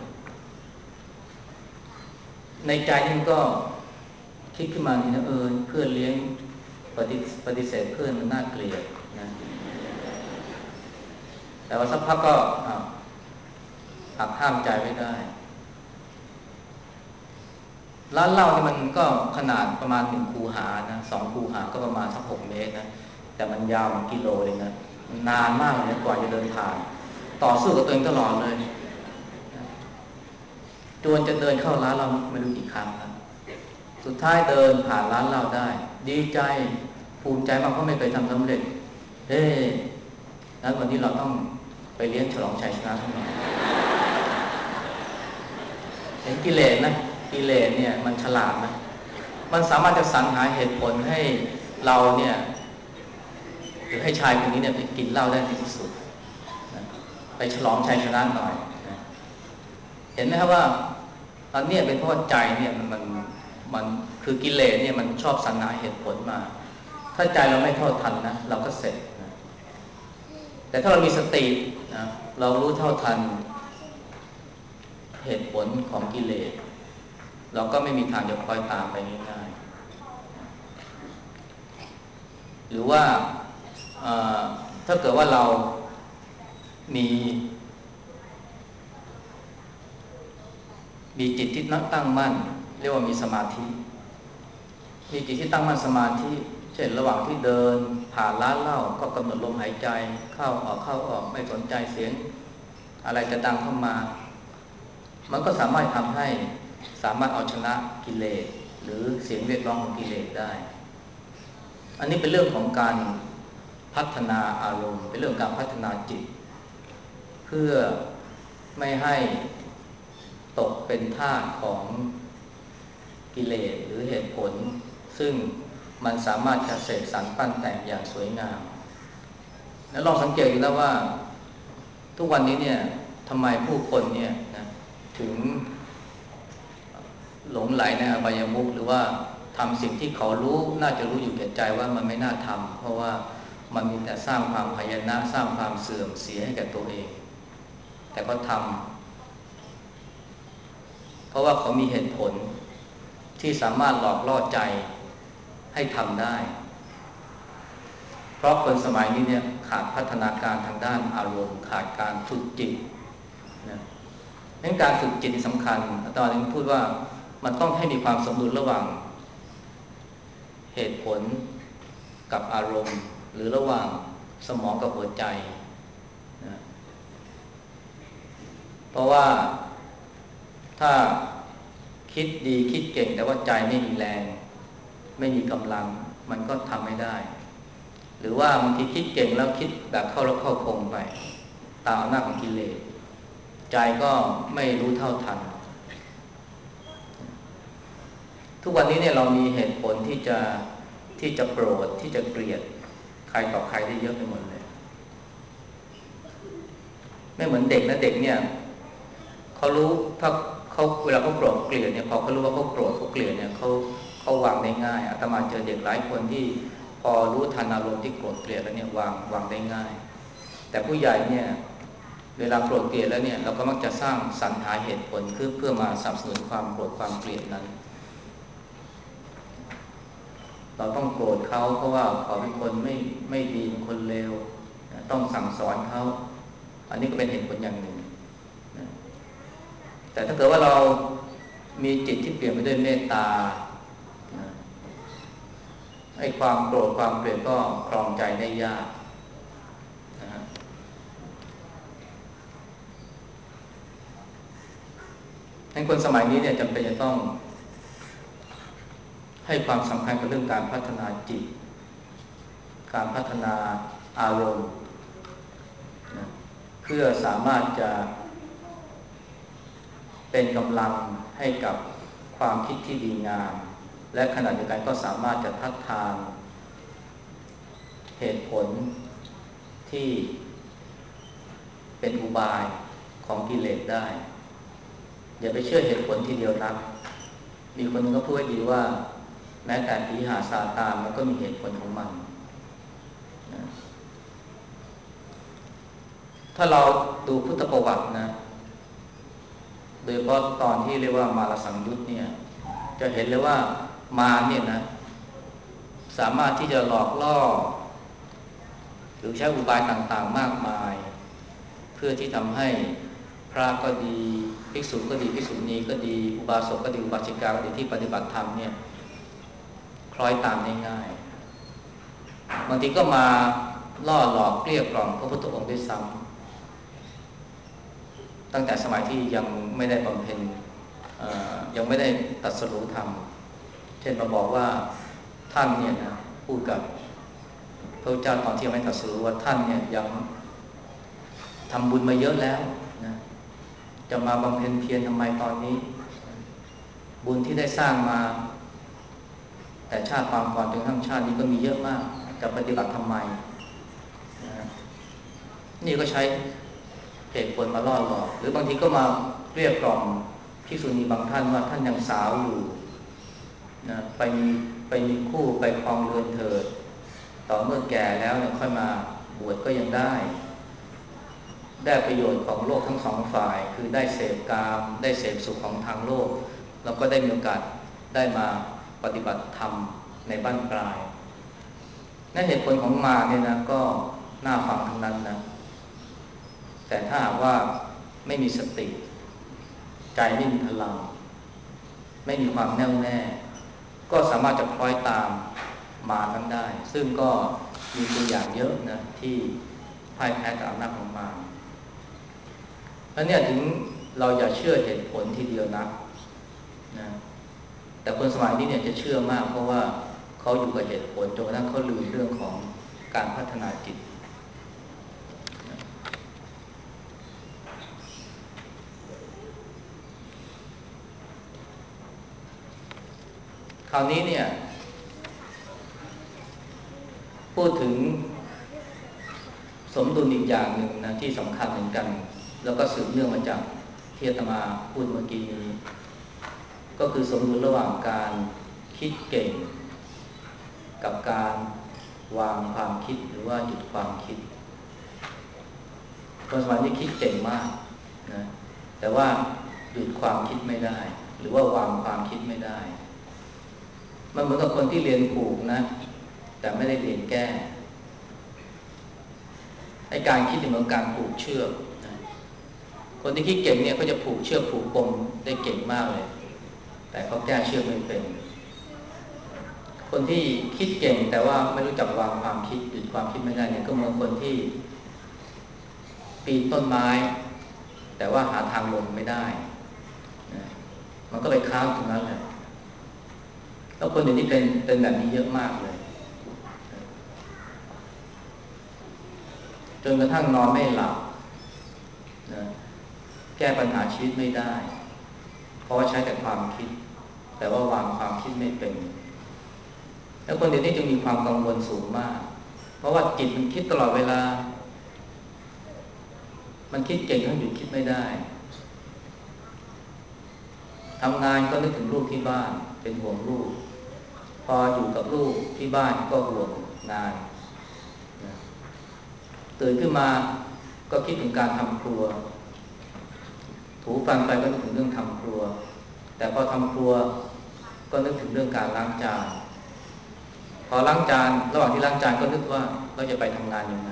ในใจนี่ก็คิดขึ้นมานี่นะเออเพื่อนเลี้ยงปฏิปฏิเสธเพื่อนมันน่าเกลียดนะแต่ว่าสักพักก็หักห้ามใจไม่ได้ร้านเหล้านี่มันก็ขนาดประมาณหนึ่งคูหานะสองคูหาก็ประมาณสักหกเมตรนะแต่มันยาวเป็นกิโลเลยนะนานมากเลยกว่าจะเดินผ่านต่อสู้กับตัวเองตลอดเลยจนจะเดินเข้าร้านเราไม่รู้กี่ครั้งนะสุดท้ายเดินผ่านร้านเราได้ดีใจภูมิใจมากเพราะไม่เคยทำสำเร็จเฮ้นั้นวันนี้เราต้องไปเลี้ยงฉลองชัยชนะทั้งหมดเห็นกิเลสนะกิเลสเนี่ยมันฉลาดนะมันสามารถจะสรรหาเหตุผลให้เราเนี่ยหรือให้ชายคนนี้เนี่ยไปกินเหล้าได้ในที่สุดนะไปฉลองชัยชนะหน่อยนะเห็นไหมครับว่าตอนนี้เป็นเพราะใจเนี่ยมันมันมันคือกิเลสเนี่ยมันชอบสรรหาเหตุผลมาถ้าใจเราไม่เท่าทันนะเราก็เสร็จนะแต่ถ้าเรามีสตินะเรารู้เท่าทันเหตุผลของกิเลสเราก็ไม่มีทางจะคอยตามไปง่ายๆหรือว่าถ้าเกิดว่าเรามีมีจิตที่ตั้งมั่นเรียกว่ามีสมาธิมีจิตที่ตั้งมั่นสมาธิเช่นระหว่างที่เดินผ่านร้านเหล้าก็กำหนดลมหายใจเข้าออกเข้าออกไม่สนใจเสียงอะไรจะดังเข้ามามันก็สามารถทำให้สามารถเอาชนะกิเลสหรือเสียงเรียกร้องของกิเลสได้อันนี้เป็นเรื่องของการพัฒนาอารมณ์เป็นเรื่องการพัฒนาจิตเพื่อไม่ให้ตกเป็นทาสของกิเลสหรือเหตุผลซึ่งมันสามารถจะเสกสรรปั้นแต่งอย่างสวยงามแล้วลองสังเกตดูนะว่าทุกวันนี้เนี่ยทำไมผู้คนเนี่ยนะถึงหลงไหลในอบายมุขหรือว่าทำสิ่งที่เขารู้น่าจะรู้อยู่แก่ใจว่ามันไม่น่าทำเพราะว่ามันมีแต่สร้างความหายนะสร้างความเสื่อมเสียให้แก่ตัวเองแต่ก็ทำเพราะว่าเขามีเหตุผลที่สามารถหลอกล่อใจให้ทำได้เพราะคนสมัยนี้เนี่ยขาดพัฒนาการทางด้านอารมณ์ขาดการฝึกจิตนะดังนั้นการฝึกจิตสำคัญอาจารย์พูดว่ามันต้องให้มีความสมดุลระหว่างเหตุผลกับอารมณ์หรือระหว่างสมองกับหัวใจนะเพราะว่าถ้าคิดดีคิดเก่งแต่ว่าใจไม่มีแรงไม่มีกำลังมันก็ทำไม่ได้หรือว่าบางทีคิดเก่งแล้วคิดแบบเข้าแล้วเข้าคงไปตามอำนาจของกิเลสใจก็ไม่รู้เท่าทันทุกวันนี้เนี่ยเรามีเหตุผลที่จะที่จะโกรธที่จะเกลียดใครต่อใครได้เยอะไปหมดเลยไม่เหมือนเด็กนะเด็กเนี่ยเขารู้ถ้าเขาเวลาเขาโกรธเกลียดเนี่ยพอเขารู้ว่าเขาโกรธเขาเกลียดเนี่ยเขาเขาวางได้ง่ายอาตมาเจอเด็กหลายคนที่พอรู้ทันอารมณ์ที่โกรธเกลียดแล้วเนี่ยวางวางได้ง่ายแต่ผู้ใหญ่เนี่ยเวลาโกรธเกลียดแล้วเนี่ยเราก็มักจะสร้างสรรหาเหตุผลเพื่อเพื่อมาสนับสนุนความโกรธความเกลียดนั้นเราต้องโกรธเขาเพราะว่าเขาเป็นคนไม่ไม่ดีเป็นคนเลวต้องสั่งสอนเขาอันนี้ก็เป็นเหตุผลอย่างหนึ่งแต่ถ้าเกิดว่าเรามีจิตที่เปลี่ยนไปด้วยเมตตาไอ้ความโกรธความเกลียดก็ครองใจได้ยากนะฮะให้คนสมัยนี้เนี่ยจำเป็นจะต้องให้ความสำคัญกับเรื่องการพัฒนาจิตการพัฒนาอารมณ์นะเพื่อสามารถจะเป็นกำลังให้กับความคิดที่ดีงามและขณะเดียวกันก็สามารถจะทัดทานเหตุผลที่เป็นอุบายของกิเลสได้อย่าไปเชื่อเหตุผลทีเดียวนักมีคนก็พูดไว้ดีว่าแม้แต่ผีหาซาตานมันก็มีเหตุผลของมันนะถ้าเราดูพุทธประวัตินะโดยเฉพาะตอนที่เรียกว่ามารสังยุตเนี่ยจะเห็นเลยว่ามารเนี่ยนะสามารถที่จะหลอกล่อหรือใช้อุบายต่างๆมากมายเพื่อที่ทำให้พระก็ดีภิกษุก็ดีภิกษุณีก็ดีอุบาสกก็ดีอุบาสิกาก็ดีที่ปฏิบัติธรรมเนี่ยคล้อยตามได้ง่ายบางทีก็มาล่อหลอกเกลี้ยกล่อมพระพุทธองค์ด้วยซ้ำตั้งแต่สมัยที่ยังไม่ได้บำเพ็ญยังไม่ได้ตรัสรู้ธรรมเช่นมาบอกว่าท่านเนี่ยนะพูดกับพระเจ้าตอนที่ยังไม่ตรัสรู้ว่าท่านเนี่ยยังทำบุญมาเยอะแล้วนะจะมาบำเพ็ญเพียรทำไมตอนนี้บุญที่ได้สร้างมาแต่ชาติความก่อนจนทั้งชาตินี้ก็มีเยอะมากจะปฏิบัติทำไมนะนี่ก็ใช้เหตุผลมาล่อหลอกหรือบางทีก็มาเรียกกล่อมภิกษุณีบางท่านว่าท่านยังสาวอยู่นะไปมีไปมีคู่ไปครองเรือนเถิดต่อเมื่อแก่แล้วเนี่ยค่อยมาบวชก็ยังได้ได้ประโยชน์ของโลกทั้งสองฝ่ายคือได้เสพกามได้เสพสุขของทางโลกแล้วก็ได้มีโอกาสได้มาปฏิบัติธรรมในบ้านปลายนั่นเหตุผลของมาเนี่ยนะก็น่าฟังทั้งนั้นนะแต่ถ้าหากว่าไม่มีสติใจไม่มีพลังไม่มีความแน่วแน่ก็สามารถจะคล้อยตามมานั้นได้ซึ่งก็มีตัวอย่างเยอะนะที่พ่ายแพ้กับอำนาจของมารแล้วเนี่ยถึงเราอย่าเชื่อเหตุผลทีเดียวนะนะแต่คนสมัยนี้เนี่ยจะเชื่อมากเพราะว่าเขาอยู่กับเหตุผลจนกระทั่งเขาลืมเรื่องของการพัฒนาจิตคราวนี้เนี่ยพูดถึงสมดุลอีกอย่างหนึ่งนะที่สำคัญเหมือนกันแล้วก็สืบเนื่องมาจากที่อาตมาพูดเมื่อกี้นี้ก็คือสมดุลระหว่างการคิดเก่งกับการวางความคิดหรือว่าหยุดความคิดคนสมัยนี้คิดเก่งมากนะแต่ว่าหยุดความคิดไม่ได้หรือว่าวางความคิดไม่ได้มันเหมือนกับคนที่เรียนผูกนะแต่ไม่ได้เรียนแก้ไอ้การคิดเหมือนการผูกเชือกนะคนที่คิดเก่งเนี่ยเขาจะผูกเชือกผูกปมได้เก่งมากเลยแต่เขาแก้เชือกไม่เป็นคนที่คิดเก่งแต่ว่าไม่รู้จักวางความคิดหยุดความคิดไม่ได้เนี่ยก็เหมือนคนที่ปีนต้นไม้แต่ว่าหาทางลงไม่ได้นะมันก็ไปค้างตรงนั้นแหละแล้วคนเดี๋ยวนี้เป็นเป็นแบบนี้เยอะมากเลยจนกระทั่งนอนไม่หลับนะแก้ปัญหาชีวิตไม่ได้เพราะว่าใช้แต่ความคิดแต่ว่าวางความคิดไม่เป็นแล้วคนเดี๋ยวนี้จึงมีความกังวลสูงมากเพราะว่าจิตมันคิดตลอดเวลามันคิดเก่งทั้งหยุดคิดไม่ได้ทำงานก็นึกถึงลูกที่บ้านเป็นห่วงลูกพออยู่กับลูกที่บ้านก็ห่วงงานตื่นขึ้นมาก็คิดถึงการทำครัวถูฟันไปก็นึกถึงเรื่องทำครัวแต่พอทำครัวก็นึกถึงเรื่องการล้างจานพอล้างจานระหว่างที่ล้างจานก็นึกว่าเราจะไปทำงานยังไง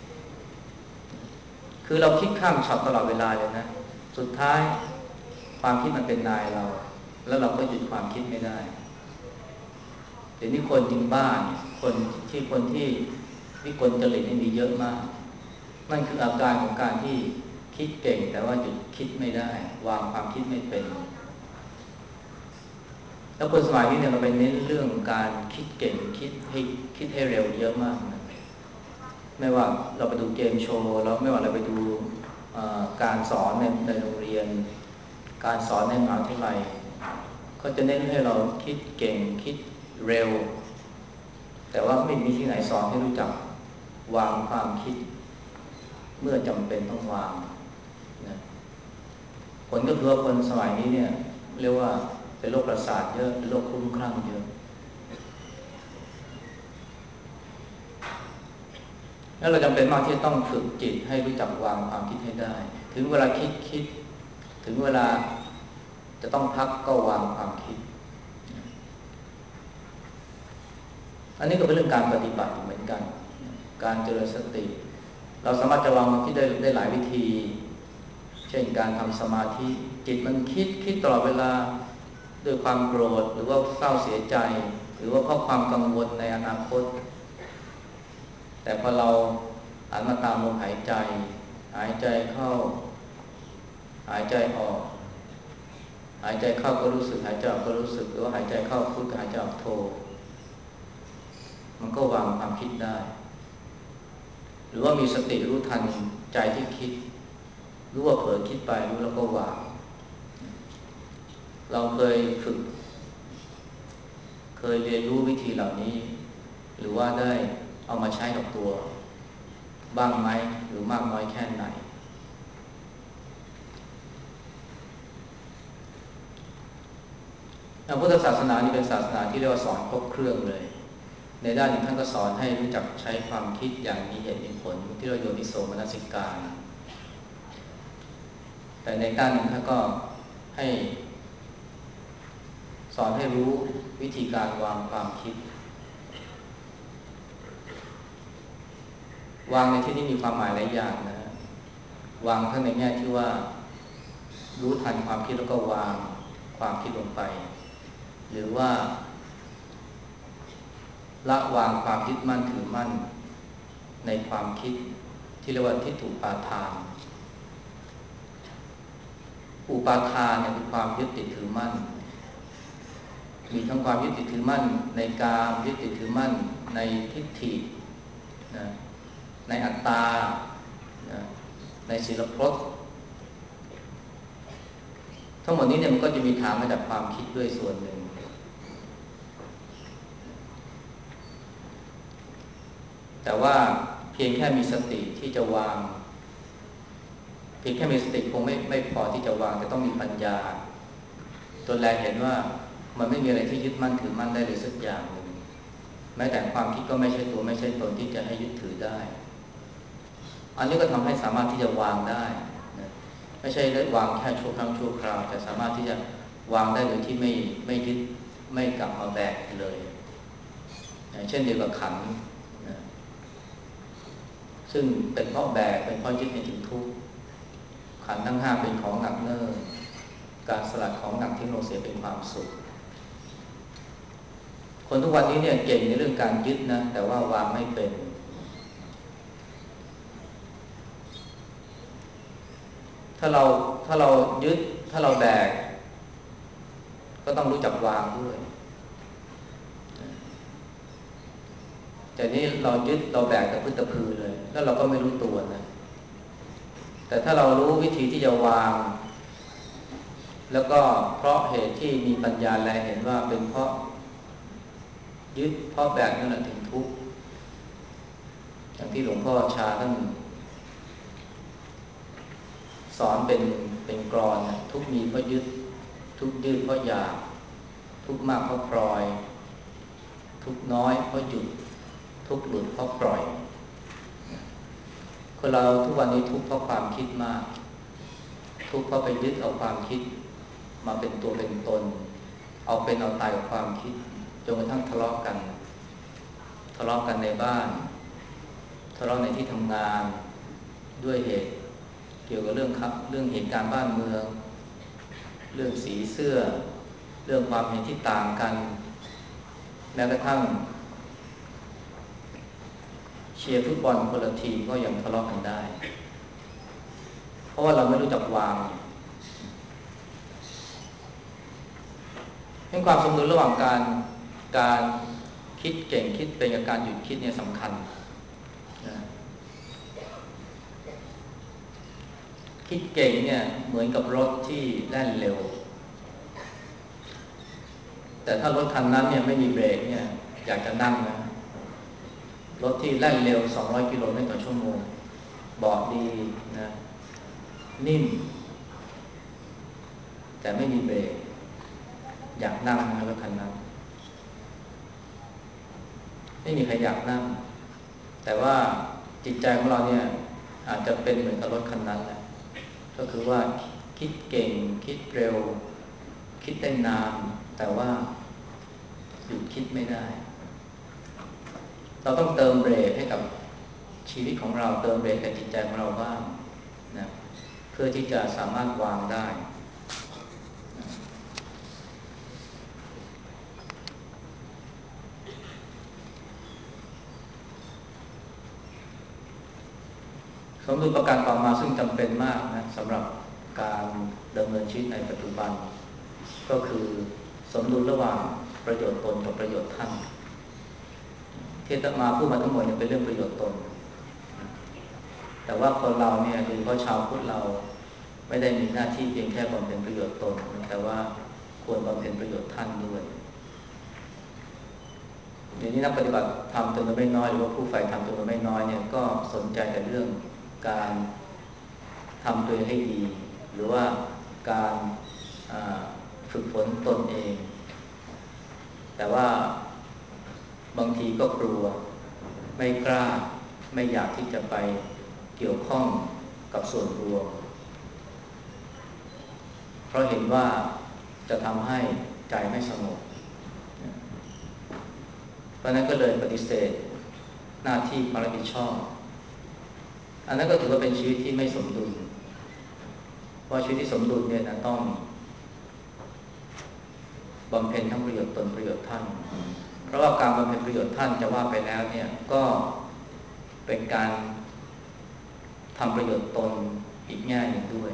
คือเราคิดข้ามช็อตตลอดเวลาเลยนะสุดท้ายความคิดมันเป็นนายเราแล้วเราก็หยุดความคิดไม่ได้เดี๋ยวนี้คนจริงบ้านคนที่คนที่วิกลจริตนี่มีเยอะมากนั่นคืออาการของการที่คิดเก่งแต่ว่าหยุดคิดไม่ได้วางความคิดไม่เป็นแล้วคนสมัยนี้เนี่ยเราไปเน้นเรื่องการคิดเก่งคิดให้คิดให้เร็วเยอะมากนะไม่ว่าเราไปดูเกมโชว์แล้วไม่ว่าเราไปดูการสอนในในโรงเรียนการสอนในมหาวิทยาลัยก็จะเน้นให้เราคิดเก่งคิดเร็วแต่ว่าไม่มีที่ไหนสอนให้รู้จักวางความคิดเมื่อจำเป็นต้องวางนะผลก็คือว่าคนสมัยนี้เนี่ยเรียกว่าเป็นโรคประสาทเยอะเป็นโรคคลุ้มคลั่งเยอะแล้วเราจำเป็นมากที่ต้องฝึกจิตให้รู้จักวางความคิดให้ได้ถึงเวลาคิดคิดถึงเวลาจะต้องพักก็วางความคิดอันนี้ก็เป็นเรื่องการปฏิบัติเหมือนกันการเจริญสติเราสามารถจะวางความคิดได้ได้หลายวิธีเช่นการทำสมาธิจิตมันคิดคิดตลอดเวลาด้วยความโกรธหรือว่าเศร้าเสียใจหรือว่าเพราะความกังวลในอนาคตแต่พอเราหันมาตามลมหายใจหายใจเข้าหายใจออกหายใจเข้าก็รู้สึกหายใจออกก็รู้สึกหรือว่าหายใจเข้าพุทหายใจออกโทมันก็วางความคิดได้หรือว่ามีสติรู้ทันใจที่คิดรู้ว่าเผลอคิดไปรู้แล้วก็วางเราเคยฝึกเคยเรียนรู้วิธีเหล่านี้หรือว่าได้เอามาใช้กับตัวบ้างไหมหรือมากน้อยแค่ไหนพุทธศาสนานี่เป็นศาสนาที่เรียกว่าสอนครบเครื่องเลยในด้านหนึ่งท่านก็สอนให้รู้จักใช้ความคิดอย่างมีเหตุมีผลที่เราโยนิโสมนสิการแต่ในด้านหนึ่งท่านก็ให้สอนให้รู้วิธีการวางความคิดวางในที่นี้มีความหมายหลายอย่างนะวางทั้งในแง่ที่ว่ารู้ทันความคิดแล้วก็วางความคิดลงไปหรือว่าละวางความยึดมั่นถือมั่นในความคิดที่เรียกว่าทิฏฐุปาทานอุปาทานเนี่ยคือความยึดติดถือมั่นมีทั้งความยึดติดถือมั่นในกามยึดติดถือมั่นในทิฏฐินะในอัตตานะในศีลพจน์ทั้งหมดนี้เนี่ยมันก็จะมีฐานมาจากความคิดด้วยส่วนหนึ่งแต่ว่าเพียงแค่มีสติที่จะวางเพียงแค่มีสติคงไม่ไม่พอที่จะวางแต่ต้องมีปัญญาจนแลเห็นว่ามันไม่มีอะไรที่ยึดมั่นถือมั่นได้เลยสักอย่างหนึ่งแม้แต่ความคิดก็ไม่ใช่ตัวไม่ใช่ตนที่จะให้ยึดถือได้อันนี้ก็ทำให้สามารถที่จะวางได้นะไม่ใช่ได้วางแค่ชั่วครั้งชั่วคราวแต่สามารถที่จะวางได้โดยที่ไม่ไม่ยึดไม่กลับมาแบกเลยอย่างเช่นเดียวกับขันนะซึ่งเป็นเพราะแบกเป็นเพราะยึดในถึงทุกข์ขันธ์ทั้งห้าเป็นของหนักเนิ่นการสลัดของหนักทิ้งลงเสียเป็นความสุขคนทุกวันนี้เนี่ยเก่งในเรื่องการยึดนะแต่ว่าวางไม่เป็นถ้าเราถ้าเรายึดถ้าเราแบกก็ต้องรู้จักวางด้วยแต่นี่เรายึดเราแบกแต่พึ่งตะพือเลยแล้วเราก็ไม่รู้ตัวนะแต่ถ้าเรารู้วิธีที่จะวางแล้วก็เพราะเหตุที่มีปัญญาแลเห็นว่าเป็นเพราะยึดเพราะแบกนั่นแหละถึงทุกข์อย่างที่หลวงพ่อชาท่านสอนเป็นเป็นกลอนนะทุกมีเพราะยึดทุกยืดเพราะอยากทุกมากเพราะปล่อยทุกน้อยเพราะหยุดทุกหลุดเพราะปล่อยคนเราทุกวันนี้ทุกข์เพราะความคิดมากทุกข์เพราะไปยึดเอาความคิดมาเป็นตัวเป็นตนเอาเป็นเอาตายกับความคิดจนกระทั่งทะเลาะกันทะเลาะกันในบ้านทะเลาะในที่ทำงานด้วยเหตุเกี่ยวกับเรื่องครับเรื่องเหตุการณ์บ้านเมืองเรื่องสีเสื้อเรื่องความเห็นที่ต่างกันแม้กระทั่งเชียร์ฟุตบอลคนละทีมก็ยังทะเลาะกันได้เพราะว่าเราไม่รู้จักวางให้ความสมดุลระหว่างการการคิดเก่งคิดเป็นกับการหยุดคิดเนี่ยสำคัญนะคิดเก่งเนี่ยเหมือนกับรถที่แล่นเร็วแต่ถ้ารถคันนั้นเนี่ยไม่มีเบรกเนี่ยอยากจะนั่งนะรถที่แล่นเร็วสองร้อยกิโลเมตรต่อชั่วโมงเบาะดีนะนิ่มแต่ไม่มีเบรกอยากนั่งนะรถคันนั้นไม่มีใครอยากนั่งแต่ว่าจิตใจของเราเนี่ยอาจจะเป็นเหมือนกับรถคันนั้นแหละก็คือว่าคิดเก่งคิดเร็วคิดได้นานแต่ว่าหยุดคิดไม่ได้เราต้องเติมเบรกให้กับชีวิตของเราเติมเบรกกับจิตใจของเราบ้างนะเพื่อที่จะสามารถวางได้สมดุลประการต่อมาซึ่งจำเป็นมากนะสำหรับการดำเนินชีวิตในปัจจุบันก็คือสมดุลระหว่างประโยชน์ตนกับประโยชน์ท่านที่อาตมาพูดมาทั้งหมดเนี่ยเป็นเรื่องประโยชน์ตนแต่ว่าคนเราเนี่ยโดยเฉพาะชาวพุทธเราไม่ได้มีหน้าที่เพียงแค่บำเพ็ญประโยชน์ตนแต่ว่าควรบำเพ็ญประโยชน์ท่านด้วยเดี๋ยวนี้นักปฏิบัติธรรมจำนวนไม่น้อยหรือว่าผู้ใฝ่ธรรมจำนวนไม่น้อยเนี่ยก็สนใจแต่เรื่องการทำตัวเองให้ดีหรือว่าการฝึกฝนตนเองแต่ว่าบางทีก็กลัวไม่กล้าไม่อยากที่จะไปเกี่ยวข้องกับส่วนรวมเพราะเห็นว่าจะทำให้ใจไม่สงบเพราะนั้นก็เลยปฏิเสธหน้าที่ความรับผิดชอบอันนั้นก็ถือว่าเป็นชีวิตที่ไม่สมดุลเพราะชีวิตที่สมดุลเนี่ยนะต้องบำเพ็ญทั้งประโยชน์ตนประโยชน์ท่านเพราะว่าการบำเพ็ญประโยชน์ท่านจะว่าไปแล้วเนี่ยก็เป็นการทำประโยชน์ตนอีกแง่หนึ่งด้วย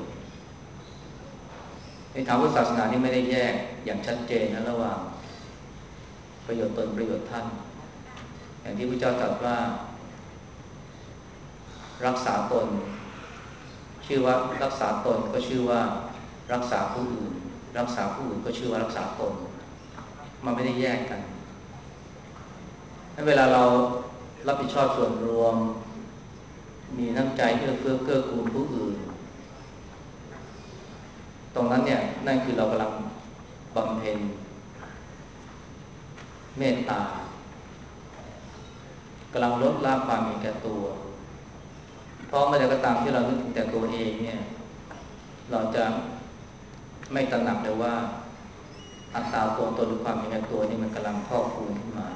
ในทางพุทธศาสนานี่ไม่ได้แยกอย่างชัดเจนนะระหว่างประโยชน์ตนประโยชน์ท่านอย่างที่พระเจ้าตรัสว่ารักษาตนชื่อว่ารักษาตนก็ชื่อว่ารักษาผู้อื่นรักษาผู้อื่นก็ชื่อว่ารักษาตนมันไม่ได้แยกกันเวลาเรารับผิดชอบส่วนรวมมีน้ำใจเอื้อเฟื้อเกื้อกูลผู้อื่นตรงนั้นเนี่ยนั่นคือเรากำลังบำเพ็ญเมตตากำลังลดละความเห็นแก่ตัวเพราะเมื่อใดก็ตามที่เรานึกถึงแต่ตัวเองเนี่ยเราจะไม่ตระหนักเลยว่าอัตตาตัวตนหรือความเห็นแก่ตัวนี่มันกำลังพอกพูนขึ้นมา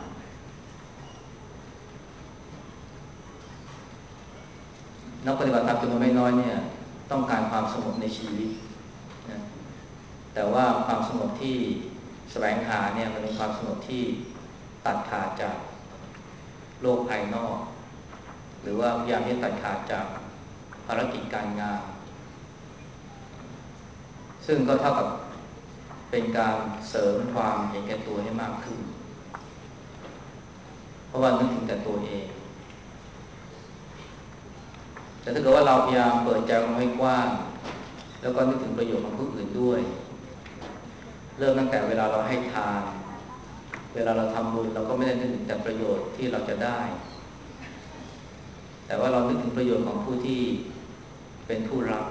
นักปฏิบัติธรรมจำนวนไม่น้อยเนี่ยต้องการความสงบในชีวิตนะแต่ว่าความสงบที่แสวงหาเนี่ยมันเป็นความสงบที่ตัดขาดจากโลกภายนอกหรือว่าพยายามที่ตัดขาดจากภารกิจการงานซึ่งก็เท่ากับเป็นการเสริมความเห็นแก่ตัวให้มากขึ้นเพราะว่านึกถึงแต่ตัวเองแต่ถ้าเกิดว่าเราพยายามเปิดใจของเราให้กว้างแล้วก็นึกถึงประโยชน์ของผู้อื่นด้วยเริ่มตั้งแต่เวลาเราให้ทานเวลาเราทำบุญเราก็ไม่ได้นึกถึงแต่ประโยชน์ที่เราจะได้แต่ว่าเรานึกถึงประโยชน์ของผู้ที่เป็นผู้รับ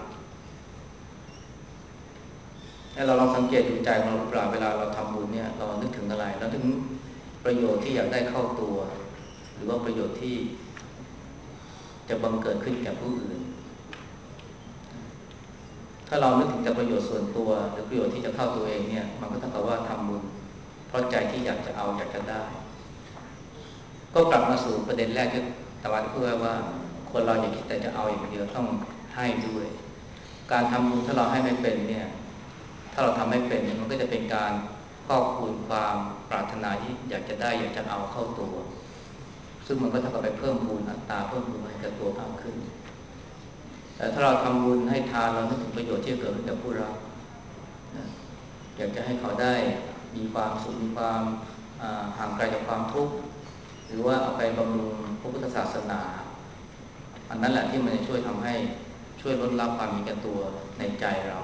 ให้เราลองสังเกตดูใจของเราเปล่าเวลาเราทำบุญเนี่ยเรานึกถึงอะไรเราถึงประโยชน์ที่อยากได้เข้าตัวหรือว่าประโยชน์ที่จะบังเกิดขึ้นแก่ผู้อื่นถ้าเรานึกถึงแต่ประโยชน์ส่วนตัวหรือประโยชน์ที่จะเข้าตัวเองเนี่ยมันก็เท่ากับว่าทำบุญเพราะใจที่อยากจะเอาอยากจะได้ก็กลับมาสู่ประเด็นแรกที่ตะวันพูดว่าคนเราอย่าคิดแต่จะเอาอย่างเดียวต้องให้ด้วยการทำบุญถ้าเราให้ไม่เป็นเนี่ยถ้าเราทำไม่เป็นมันก็จะเป็นการครอบคลุมความปรารถนาที่อยากจะได้อยากจะเอาเข้าตัวซึ่งมันก็เท่ากับไปเพิ่มพูนอัตราเพิ่มพูนให้กับตัวมากขึ้นแต่ถ้าเราทำบุญให้ทานเรานึกถึงประโยชน์ที่เกิดขึ้นกับผู้รับอยากจะให้เขาได้มีความสุขมีความห่างไกลจากความทุกข์หรือว่าเอาไปบำรุงพระพุทธศาสนาอันนั้นแหละที่มันจะช่วยทำให้ช่วยลดละความมีแก่ตัวในใจเรา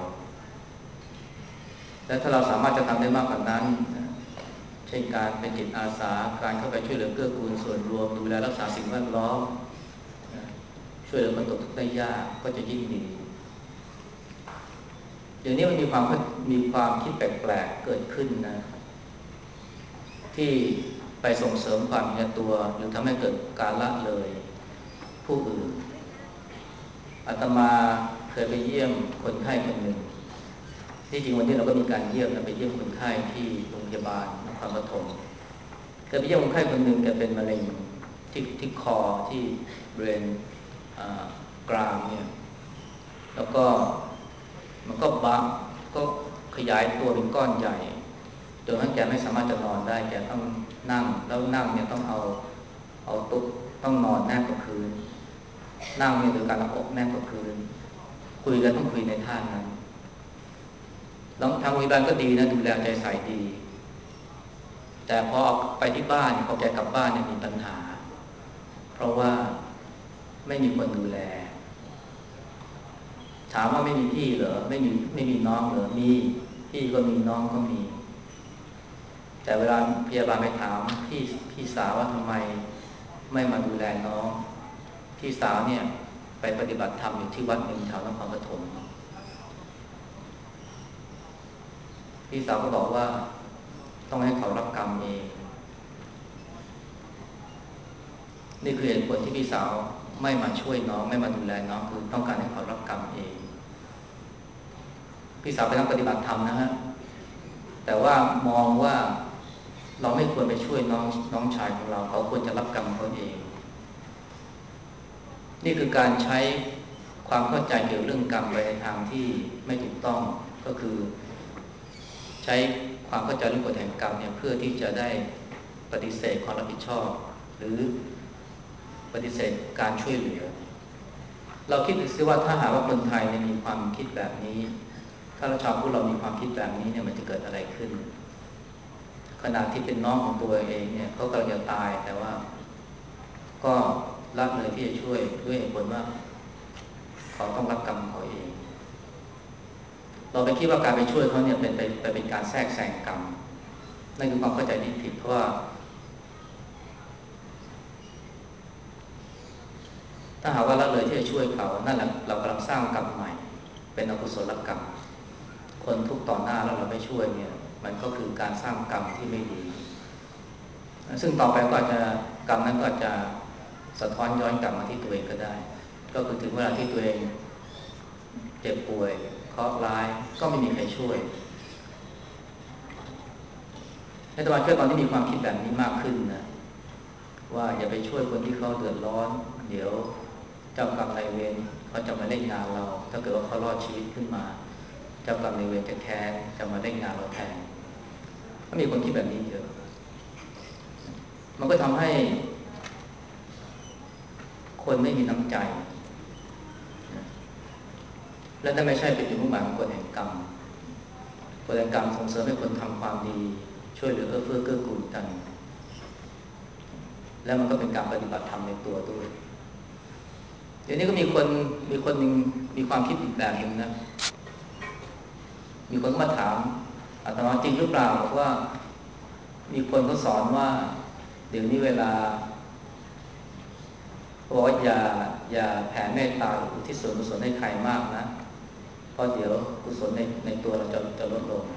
และถ้าเราสามารถจะทำได้มากกว่านั้นเช่นการเป็นจิตอาสาการเข้าไปช่วยเหลือเกื้อกูลส่วนรวมดูแลรักษาสิ่งแวดล้อมช่วยเหลือคนตกทุกข์ได้ยากก็จะยิ่งดีเดี๋ยวนี้มันมีความมีความคิดแปลกๆเกิดขึ้นนะที่ไปส่งเสริมความมีแก่ตัวหรือทำให้เกิดการละเลยผู้อื่นอาตมาเคยไปเยี่ยมคนไข้คนหนึ่งที่จริงวันนี้เราก็มีการเยี่ยมนะไปเยี่ยมคนไข้ที่โรงพยาบาลนครปฐมเคยไปเยี่ยมคนไข้คนหนึ่งแกเป็นมะเร็งที่ที่คอที่บริเวณกรามเนี่ยแล้วก็มันก็บางก็ขยายตัวเป็นก้อนใหญ่จนทั้งแกไม่สามารถจะนอนได้แกต้องนั่งแล้วนั่งเนี่ยต้องเอาเอาตุ๊กต้องนอนแนบกับพื้นนั่งเนี่ยโดยการเอาอกแนบกับพื้นคุยกันต้องคุยในท่านั้นแล้วทางโรงพยาบาลก็ดีนะดูแลใจใส่ดีแต่พอไปที่บ้านพอแกกลับบ้านเนี่ยมีปัญหาเพราะว่าไม่มีคนดูแลถามว่าไม่มีพี่เหรอไม่มีไม่มีน้องเหรอมีพี่ก็มีน้องก็มีแต่เวลาพยาบาลไปถามพี่พี่สาวว่าทำไมไม่มาดูแลน้องพี่สาวเนี่ยไปปฏิบัติธรรมอยู่ที่วัดหนึ่งแถวนครปฐมพี่สาวก็บอกว่าต้องให้เขารับกรรมเองนี่คือเหตุผลที่พี่สาวไม่มาช่วยน้องไม่มาดูแลน้องคือต้องการให้เขารับกรรมเองพี่สาวเป็นนักปฏิบัติธรรมนะฮะแต่ว่ามองว่าเราไม่ควรไปช่วยน้องน้องชายของเราเขาควรจะรับกรรมเขาเองนี่คือการใช้ความเข้าใจเกี่ยวเรื่องกรรมไปในทางที่ไม่ถูกต้องก็คือใช้ความเข้าใจเรื่องกฎแห่งกรรมเนี่ยเพื่อที่จะได้ปฏิเสธความรับผิดชอบหรือปฏิเสธการช่วยเหลือเราคิดดูซิว่าถ้าหากว่าคนไทยเนี่ยมีความคิดแบบนี้ถ้าเราชาวพุทธเรามีความคิดแบบนี้เนี่ยมันจะเกิดอะไรขึ้นขณะที่เป็นน้องของตัวเองเนี่ยเขากำลังจะตายแต่ว่าก็รับเลยที่จะช่วยด้วยเหตุผลว่าเขาต้องรับกรรมเขาเองเราไปคิดว่าการไปช่วยเขาเนี่ยเป็นไปไปเป็นการแทรกแซงกรรมนั่นคือความเข้าใจที่ผิดเพราะว่าถ้าหากว่าละเลยที่จะช่วยเขานั่นแหละเรากำลังสร้างกรรมใหม่เป็นอกุศลกรรมคนทุกต่อหน้าแล้วเราไม่ช่วยเนี่ยมันก็คือการสร้างกรรมที่ไม่ดีซึ่งต่อไปก็อาจจะกรรมนั้นก็อาจจะสะท้อนย้อนกลับมาที่ตัวเองก็ได้ก็คือถึงเวลาที่ตัวเองเจ็บป่วยเคราะห์ร้ายก็ไม่มีใครช่วยในตะวันเชื่อตอนที่มีความคิดแบบนี้มากขึ้นนะว่าอย่าไปช่วยคนที่เขาเดือดร้อนเดี๋ยวเจ้ากรรมนายเวรเขาจะมาเล่นงานเราถ้าเกิดว่าเขารอดชีวิตขึ้นมาเจ้ากรรมนายเวรจะแค้นจะมาเล่นงานเราแทนก็มีคนคิดแบบนี้เยอะมันก็ทำให้คนไม่มีน้ำใจและนั่นไม่ใช่เป็นจุดมุ่งหมายของกฎแห่งกรรมกฎแห่งกรรมส่งเสริมให้คนทำความดีช่วยเหลือเอื้อเฟื้อเกื้อกูลกันแล้วมันก็เป็นการปฏิบัติธรรมในตัวด้วยเดี๋ยวนี้ก็มีคนมีคนหนึ่งมีความคิดอีกแบบหนึ่งนะมีคนมาถามอาตมาจริงหรือเปล่าบอกว่ามีคนเขาสอนว่าเดี๋ยวนี้เวลาบอกว่าอย่าอย่าแผ่เมตตาอุทิศส่วนกุศลให้ใครมากนะเพราะเดี๋ยวกุศลในในตัวเราจะจะลดลง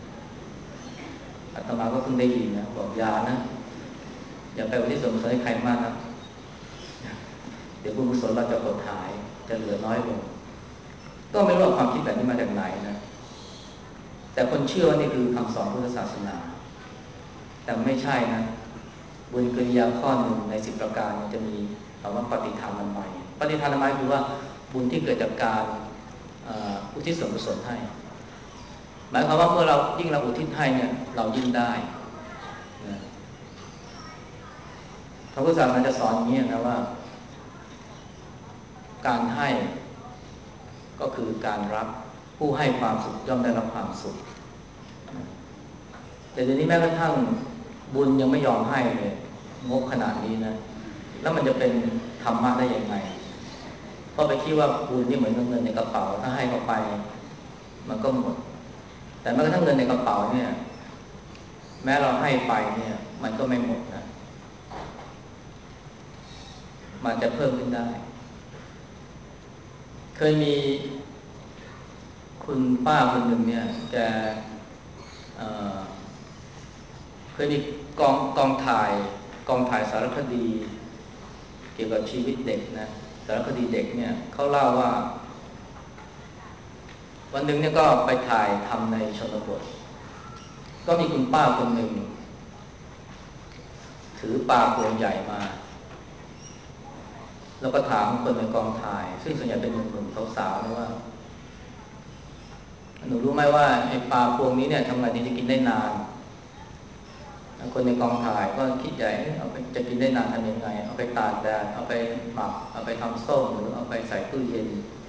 อาตมาก็เพิ่งได้ยินนะบอกอย่านะอย่าไปอุทิศส่วนกุศลให้ใครมากนะเดี๋ยวบุญกุศลเราจะหดหายจะเหลือน้อยลงก็ไม่รู้ว่าความคิดแบบนี้มาจากไหนนะแต่คนเชื่อว่านี่คือคำสอนพุทธศาสนาแต่ไม่ใช่นะบุญกิริยาข้อหนึ่งในสิบประการจะมีคำว่าปฏิทานนามัยปฏิทานนามัยคือว่าบุญที่เกิดจากการอุทิศส่วนกุศลให้หมายความว่าเมื่อเรายิ่งเราอุทิศให้เนี่ยเรายิ่งได้นะพระพุทธศาสนาจะสอนอย่างนี้นะว่าการให้ก็คือการรับผู้ให้ความสุขย่อมได้รับความสุขแต่เดี๋ยวนี้แม้กระทั่งบุญยังไม่ยอมให้เลยงกขนาดนี้นะแล้วมันจะเป็นธรรมะได้ยังไงเพราะไปคิดว่าบุญนี่เหมือนเงินในกระเป๋าถ้าให้เข้าไปมันก็หมดแต่แม้กระทั่งเงินในกระเป๋าเนี่ยแม้เราให้ไปเนี่ยมันก็ไม่หมดนะมันจะเพิ่มขึ้นได้เคยมีคุณป้าคนหนึ่งเนี่ยแก เ, เคยมีกองกองถ่ายกองถ่ายสารคดีเกี่ยวกับชีวิตเด็กนะสารคดีเด็กเนี่ยเขาเล่าว่าวันหนึ่งเนี่ยก็ไปถ่ายทำในชนบทก็มีคุณป้าคนหนึ่งถือปลาตัวใหญ่มาแล้วก็ถามคนในกองถ่ายซึ่งส่วนใหญ่เป็นหนุ่มๆสาวๆนะว่าหนูรู้ไหมว่าไอ้ปลาพวงนี้เนี่ยทำไงถึงจะกินได้นานคนในกองถ่ายก็คิดใหญ่เอาไปจะกินได้นานทำยังไงเอาไปตากแดดเอาไปหมักเอาไปทำส้มหรือเอาไปใส่ตู้เย็น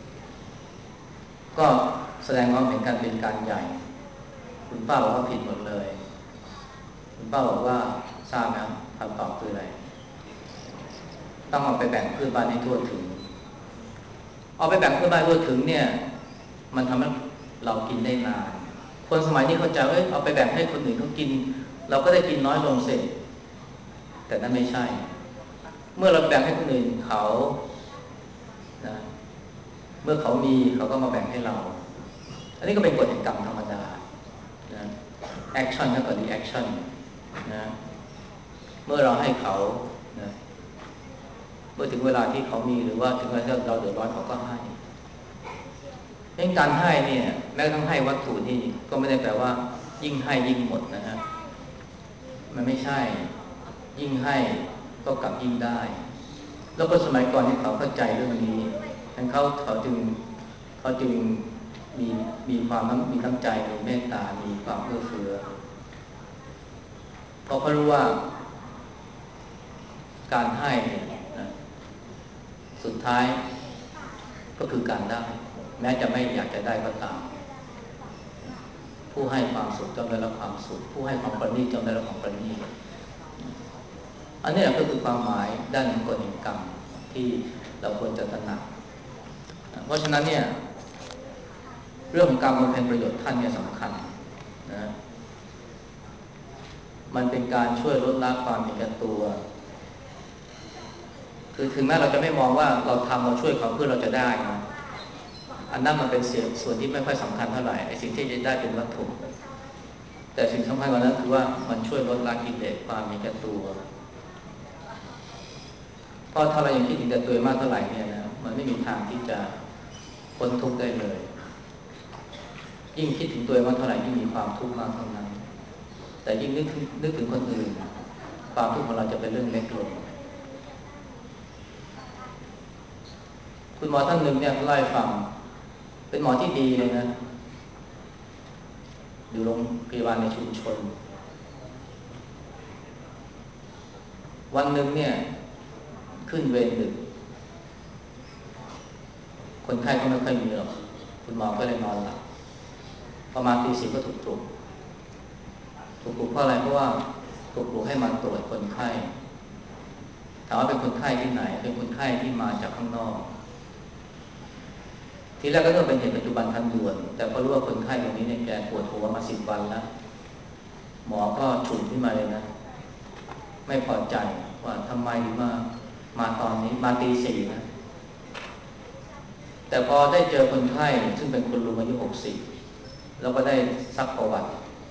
ก็แสดงความเห็นกันเป็นการใหญ่คุณป้าบอกว่าผิดหมดเลยคุณป้าบอกว่าทราบนะคำตอบคืออะไรต้องเอาไปแบ่งเพื่อนบ้านให้ทั่วถึงเอาไปแบ่งเพื่อนบ้านทั่วถึงเนี่ยมันทำให้เรากินได้นานคนสมัยนี้เข้าใจว่าเอาไปแบ่งให้คนอื่นเขากินเราก็ได้กินน้อยลงเสร็จแต่นั่นไม่ใช่เมื่อเราแบ่งให้คนอื่นเขานะเมื่อเขามีเขาก็มาแบ่งให้เราอันนี้ก็เป็นกฎแห่งกรรมธรรมดานะแอคชั่นแล้วก็รีแอคชั่นนะเมื่อเราให้เขานะเมื่อถึงเวลาที่เขามีหรือว่าถึงเวลาที่เราเดือดร้อนเขาก็ให้เรื่องการให้เนี่ยแม้กระทั่งให้วัตถุนี่ก็ไม่ได้แปลว่ายิ่งให้ยิ่งหมดนะฮะมันไม่ใช่ยิ่งให้ก็กลับยิ่งได้แล้วก็สมัยก่อนที่เขาเข้าใจเรื่องนี้ทั้งเขาเขาจึงเขาจึงมีมีความมีน้ำใจมีเมตตามีความเอื้อเฟื้อเพราะเขารู้ว่าการให้นะสุดท้ายก็คือการได้แม้จะไม่อยากจะได้ก็ตามผู้ให้ความสุขจงได้รับความสุขผู้ให้ความประณีตจงได้รับความประณีตอันนี้ก็คือความหมายด้านกฎแห่งกรรมที่เราควรจะตระหนักเพราะฉะนั้นเนี่ยเรื่องของการบำเพ็ญประโยชน์ท่านเนี่ยสำคัญนะมันเป็นการช่วยลดละความเห็นแก่ตัวคือถึงแม้เราจะไม่มองว่าเราทำเราช่วยเขาเพื่อเราจะได้นะอันนั้นมันเป็นส่วนที่ไม่ค่อยสำคัญเท่าไหร่ไอ้สิ่งที่จะได้เป็นวัตถุแต่สิ่งสำคัญกว่านั้นคือว่ามันช่วยลดละกิเลสความเห็นแก่ตัวเพราะถ้าเรายังคิดถึงแต่ตัวมากเท่าไหร่เนี่ยนะมันไม่มีทางที่จะพ้นทุกข์ได้เลยยิ่งคิดถึงตัวมากเท่าไหร่ยิ่งมีความทุกข์มากเท่านั้นแต่ยิ่งนึกถึงนึกถึงคนอื่นความทุกข์ของเราจะเป็นเรื่องเล็กลงคุณหมอท่านหนึ่งเนี่ยเล่าให้ฟังเป็นหมอที่ดีเลยนะอยู่โรงพยาบาลในชุมชนวันหนึ่งเนี่ยขึ้นเวรดึกคนไข้ก็ไม่ค่อยมีหรอกคุณหมอก็เลยนอนหลับประมาณตีสี่ก็ถูกปลุกถูกปลุกเพราะอะไรเพราะว่าถูกปลุกให้มาตรวจคนไข้ถามว่าเป็นคนไข้ที่ไหนเป็นคนไข้ที่มาจากข้างนอกทีแรกก็ต้องเป็นเหตุปัจจุบันทันด่วนแต่พอรู้ว่าคนไข้คนนี้เนี่ยแกปวดหัวมาสิบวันแล้วหมอก็ฉุนขึ้นมาเลยนะไม่พอใจว่าทำไมถึงมามาตอนนี้มาตีสี่นะแต่พอได้เจอคนไข้ซึ่งเป็นคุณลุงอายุหกสิบแล้วก็ได้ซักประวัติ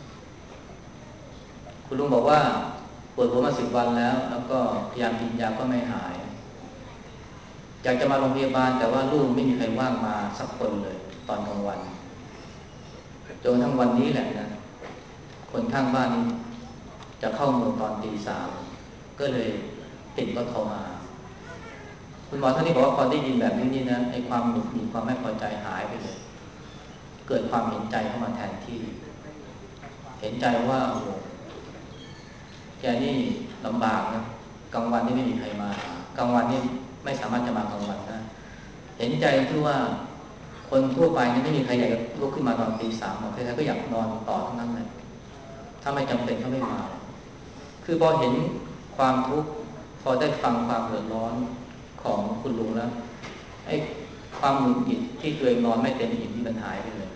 คุณลุงบอกว่าปวดหัวมาสิบวันแล้วแล้วก็พยายามกินยาก็ไม่หายอยากจะมาโรงพยาบาลแต่ว่าลูกไม่มีใครว่างมาสักคนเลยตอนกลางวันจนทั้งวันนี้แหละนะคนข้างบ้านจะเข้าเมืองตอนตีสามก็เลยติดรถเขามาคุณหมอท่านนี้บอกว่าพอได้ยินแบบนี้นี่นะไอ้ความหงุดหงิดความไม่พอใจหายไปเลยเกิดความเห็นใจเข้ามาแทนที่เห็นใจว่าโอ้แกนี่ลำบากนะกลางวันนี่ไม่มีใครมากลางวันนี่ไม่สามารถจะมากลางวันได้เห็นใจที่ว่าคนทั่วไปนี่ไม่มีใครอยากลุกขึ้นมาตอนตีสามหรอกใครๆก็อยากนอนต่อทั้งนั้นเลยถ้าไม่จำเป็นเขาไม่มาคือพอเห็นความทุกข์พอได้ฟังความเดือดร้อนของคุณลุงแล้วไอ้ความหงุดหงิดที่ตัวเองนอนไม่เต็มอิ่มที่มันหายไปเลย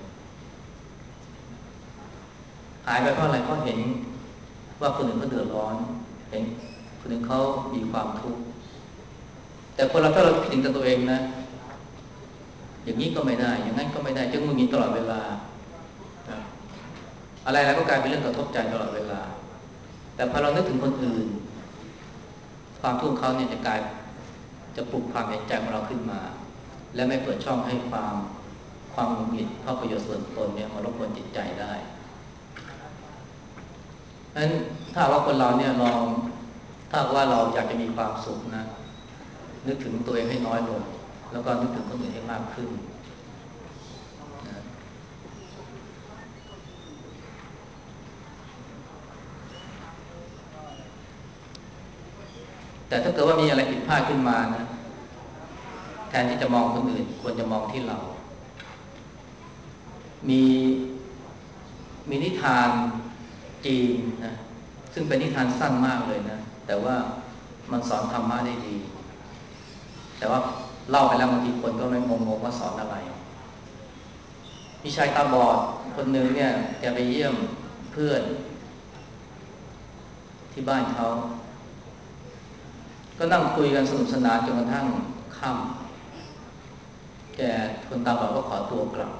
หายไปเพราะอะไรเพราะเห็นว่าคนอื่นเขาเดือดร้อนเห็นคนอื่นเขามีความทุกข์แต่คนเราถ้าเราคิดถึงแต่ตัวเองนะอย่างนี้ก็ไม่ได้อย่างนั้นก็ไม่ได้จะงุนงิดตลอดเวลาอะไรแล้วก็กลายเป็นเรื่องกระทบใจตลอดเวลาแต่พอเรานึกถึงคนอื่นความทุกข์เขาเนี่ยจะกลายจะปลุกความเห็นใจของเราขึ้นมาและไม่เปิดช่องให้ความความหงุดหงิดเพราะประโยชน์ส่วนตนเนี่ยมารบกวนจิตใจได้เพราะฉะนั้นถ้าว่าคนเราเนี่ยลองถ้าว่าเราอยากจะมีความสุขนะนึกถึงตัวเองให้น้อยลงแล้วก็นึกถึงคนอื่นให้มากขึ้นนะแต่ถ้าเกิดว่ามีอะไรผิดพลาดขึ้นมานะแทนที่จะมองคนอื่นควรจะมองที่เรามีมีนิทานจีนนะซึ่งเป็นนิทานสั้นมากเลยนะแต่ว่ามันสอนธรรมะได้ดีแต่ว่าเล่าไปแล้วบางทีคนก็ไม่งงๆว่าสอนอะไรมีชายตาบอดคนหนึ่งเนี่ยแกไปเยี่ยมเพื่อนที่บ้านเขาก็นั่งคุยกันสนุกสนานจนกระทั่งค่ำแกคนตาบอดก็ขอตัวกลับ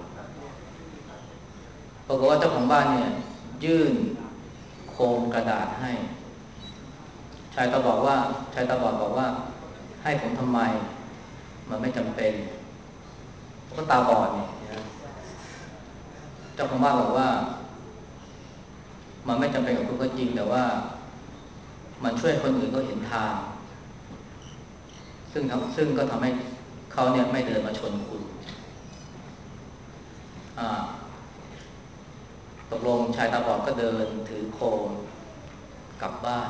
ปรากฏว่าเจ้าของบ้านเนี่ยยื่นโคมกระดาษให้ชายตาบอดว่าชายตาบอดบอกว่าให้ผมทำไมมันไม่จำเป็นก็ตาบอดเนี่ยเจ้าของบ้านบอกว่ามันไม่จำเป็นกับคุณก็จริงแต่ว่ามันช่วยคนอื่นก็เห็นทางซึ่งซึ่งก็ทำให้เขาเนี่ยไม่เดินมาชนคุณตกลงชายตาบอดก็เดินถือโคมกลับบ้าน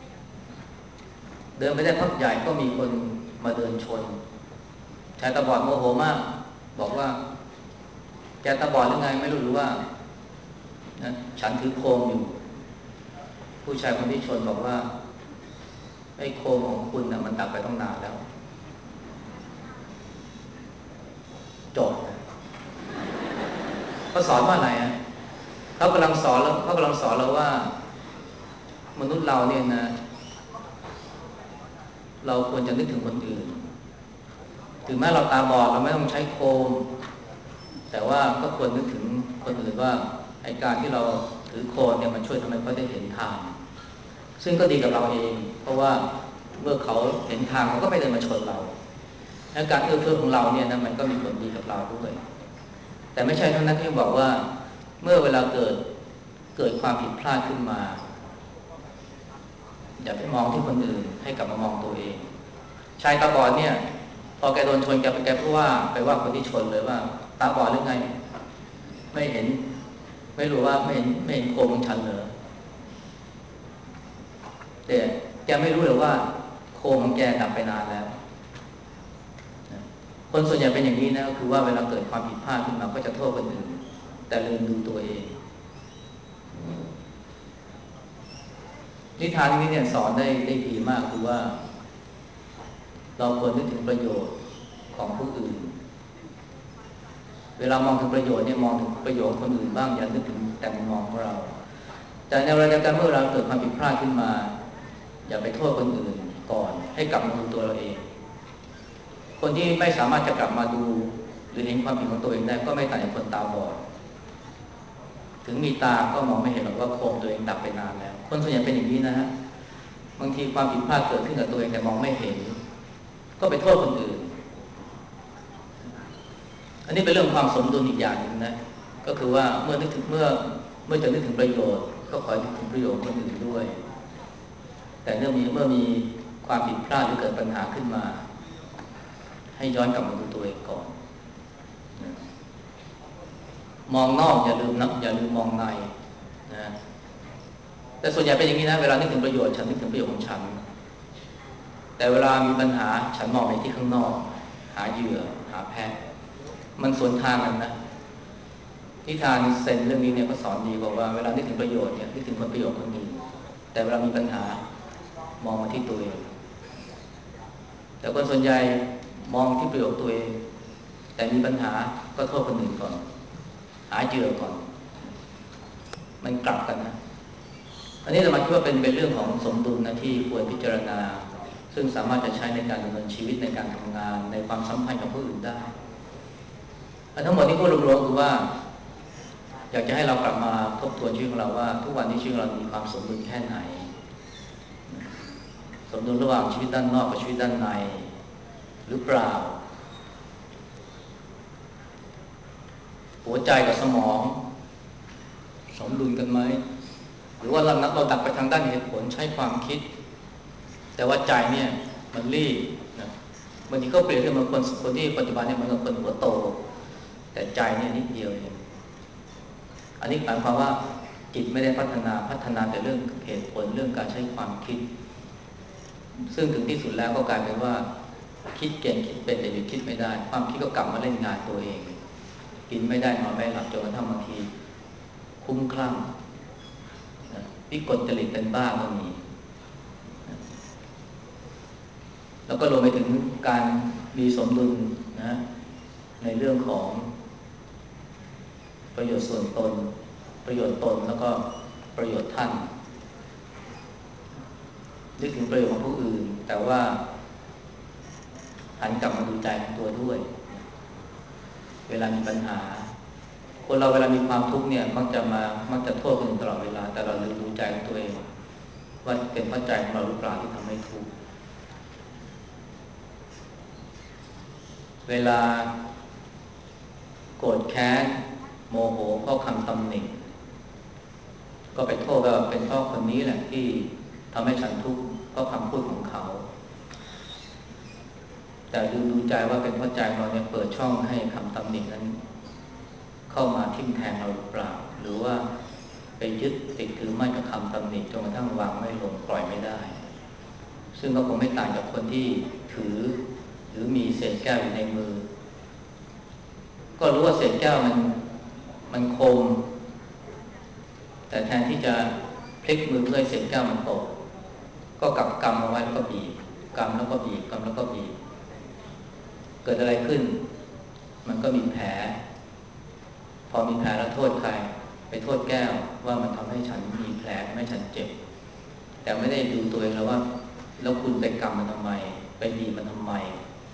เดินไปได้พักใหญ่ก็มีคนมาเดินชนชายตาบอดโมโหมากบอกว่าแกตาบอดหรือไงไม่รู้หรือว่านะฉันถือโคมอยู่ผู้ชายคนที่ชนบอกว่าไอ้โคมของคุณนะมันดับไปตั้งนานแล้วจบเขาสอนว่าอะไรอ่ะเขากำลังสอนแล้วเขากำลังสอนเราว่ามนุษย์เราเนี่ยนะเราควรจะนึกถึงคนอื่นถึงแม้เราตาบอดเราไม่ต้องใช้โคมแต่ว่าก็ควรนึกถึงคนอื่นว่าไอ้การที่เราถือโคมเนี่ยมันช่วยทำให้เขาได้เห็นทางซึ่งก็ดีกับเราเองเพราะว่าเมื่อเขาเห็นทางเขาก็ไม่เดินมาชนเราและการเอื้อเฟื้อของเราเนี่ยนะมันก็มีผลดีกับเราด้วยแต่ไม่ใช่เท่านั้นที่บอกว่าเมื่อเวลาเกิดเกิดความผิดพลาดขึ้นมาอย่าไปมองที่คนอื่นให้กลับมามองตัวเองชายตาบอดเนี่ยพอแกโดนชนแกแกพูดว่าไปว่าคนที่ชนเลยว่าตาบอดหรือไงไม่เห็นไม่รู้ว่าไม่เห็นไม่เห็นโคมของฉันเหรอแต่แกไม่รู้เลยว่าโคมของแกดับไปนานแล้วคนส่วนใหญ่เป็นอย่างนี้นะก็คือว่าเวลาเกิดความผิดพลาดขึ้นมาก็จะโทษคนอื่นแต่ลืมดูตัวเองนิทานนี้เนี่ยสอนได้ได้ดีมากคือว่าเราควรนึกถึงประโยชน์ของผู้อื่นเวลามองถึงประโยชน์เนี่ยมองถึงประโยชน์คนอื่นบ้างอย่านึกถึงแต่มุมมองของเราแต่ในเวลาเดียวกันเมื่อเราเกิดความผิดพลาดขึ้นมาอย่าไปโทษคนอื่นก่อนให้กลับมาดูตัวเราเองคนที่ไม่สามารถจะกลับมาดูหรือเห็นความผิดของตัวเองได้ก็ไม่ต่างจากคนตาบอดถึงมีตาก็มองไม่เห็นหรอกว่าโคมตัวเองดับไปนานแล้วคนส่วนใหญ่เป็นอย่างนี้นะฮะบางทีความผิดพลาดเกิดขึ้นกับตัวเองแต่มองไม่เห็นก็ไปโทษคนอื่นนนี้เป็นเรื่องความสมดุลอีกอย่างหนึ่งนะก็คือว่าเมื่อนึกถึงเมื่อเมื่อจะนึกถึงประโยชน์ก็ขอนึกถึงประโยชน์คนอื่นด้วยแต่เมื่อมีเมื่อมีความผิดพลาดหรือเกิดปัญหาขึ้นมาให้ย้อนกลับมาดูตัวเองก่อนมองนอกอย่าลืมนะอย่าลืมมองในนะแต่ส่วนใหญ่เป็นอย่างนี้นะเวลานึกถึงประโยชน์ฉันนึกถึงประโยชน์ของฉันแต่เวลามีปัญหาฉันมองไปที่ข้างนอกหาเหยื่อหาแพ้มันสวนทางกันนะนิทานเซนเรื่องนี้เนี่ยก็สอนดีบอกว่าเวลานึกถึงประโยชน์เนี่ยนึกถึงผลประโยชน์คนอื่นแต่เวลามีปัญหามองมาที่ตัวเองแต่คนส่วนใหญ่มองที่ประโยชน์ตัวเองแต่มีปัญหาก็โทษคนอื่นก่อนหาเหยื่อก่อนมันกลับกันนะอันนี้เรามาคิดว่าเป็นเป็นเรื่องของสมดุลนะที่ควรพิจารณาซึ่งสามารถจะใช้ในการดำเนินชีวิตในการทำงานในความสัมพันธ์กับผู้อื่นได้ทั้งหมดที่พูดรวมๆคือว่าอยากจะให้เรากลับมาทบทวนชีวิตของเราว่าทุกวันนี้ชีวิตเรามีความสมดุลแค่ไหนสมดุลระหว่างชีวิตด้านนอกกับชีวิตด้านในหรือเปล่าหัวใจกับสมองสมดุลกันไหมหรือว่าเราเราดักไปทางด้านเหตุผลใช้ความคิดแต่ว่าใจเนี่ยมันรีบนะบางทีก็เปรียบเทียบเหมือนคนคนที่ปัจจุบันเนี่ยเหมือนกับคนหัวโตแต่ใจเนี่ยนิดเดียวเองอันนี้หมายความว่าจิตไม่ได้พัฒนาพัฒนาแต่เรื่องเหตุผลเรื่องการใช้ความคิดซึ่งถึงที่สุดแล้วก็กลายเป็นว่าคิดเก่งคิดเป็นแต่หยุดคิดไม่ได้ความคิดก็กลับมาเล่นงานตัวเองกินไม่ได้นอนไม่หลับจนกระทั่งบางทีคุ้มคลั่งวิกลจริตเป็นบ้าก็มีแล้วก็รวมไปถึงการมีสมดุลนะในเรื่องของประโยชน์ส่วนตนประโยชน์ตนแล้วก็ประโยชน์ท่านนึกถึงประโยชน์ของผู้อื่นแต่ว่าหันกลับมาดูใจของตัวด้วยเวลามีปัญหาคนเราเวลามีความทุกข์เนี่ยมักจะมามักจะโทษคนอื่นตลอดเวลาแต่เราลืมดูใจของตัวเองว่าเป็นเพราะใจของเราหรือเปล่าที่ทำให้ทุกข์เวลาโกรธแค้นโมโหเพราะคำตำหนิก็ไปโทษว่าเป็นเพราะคนนี้แหละที่ทำให้ฉันทุกข์เพราะคำพูดของเขาแต่ดูดูใจว่าเป็นเพราะใจเราเนี่ยเปิดช่องให้คำตำหนินั้นเข้ามาทิ่มแทงเราหรือเปล่าหรือว่าไปยึดติดถือมั่นกับคำตำหนิจนกระทั่งวางไม่ลงปล่อยไม่ได้ซึ่งก็คงไม่ต่างจากคนที่ถือหรือมีเศษแก้วอยู่ในมือก็รู้ว่าเศษแก้วมันมันคมแต่แทนที่จะพลิกมือเพื่อให้เศษแก้วมันตกก็กลับกำเอาไว้แล้วก็บีบกำแล้วก็บีบกำแล้วก็บีบเกิดอะไรขึ้นมันก็มีแผลพอมีแผลแล้วโทษใครไปโทษแก้วว่ามันทำให้ฉันมีแผลทำให้ฉันเจ็บแต่ไม่ได้ดูตัวเองแล้วว่าแล้วคุณไปกำมันทำไมไปบีบมันทำไม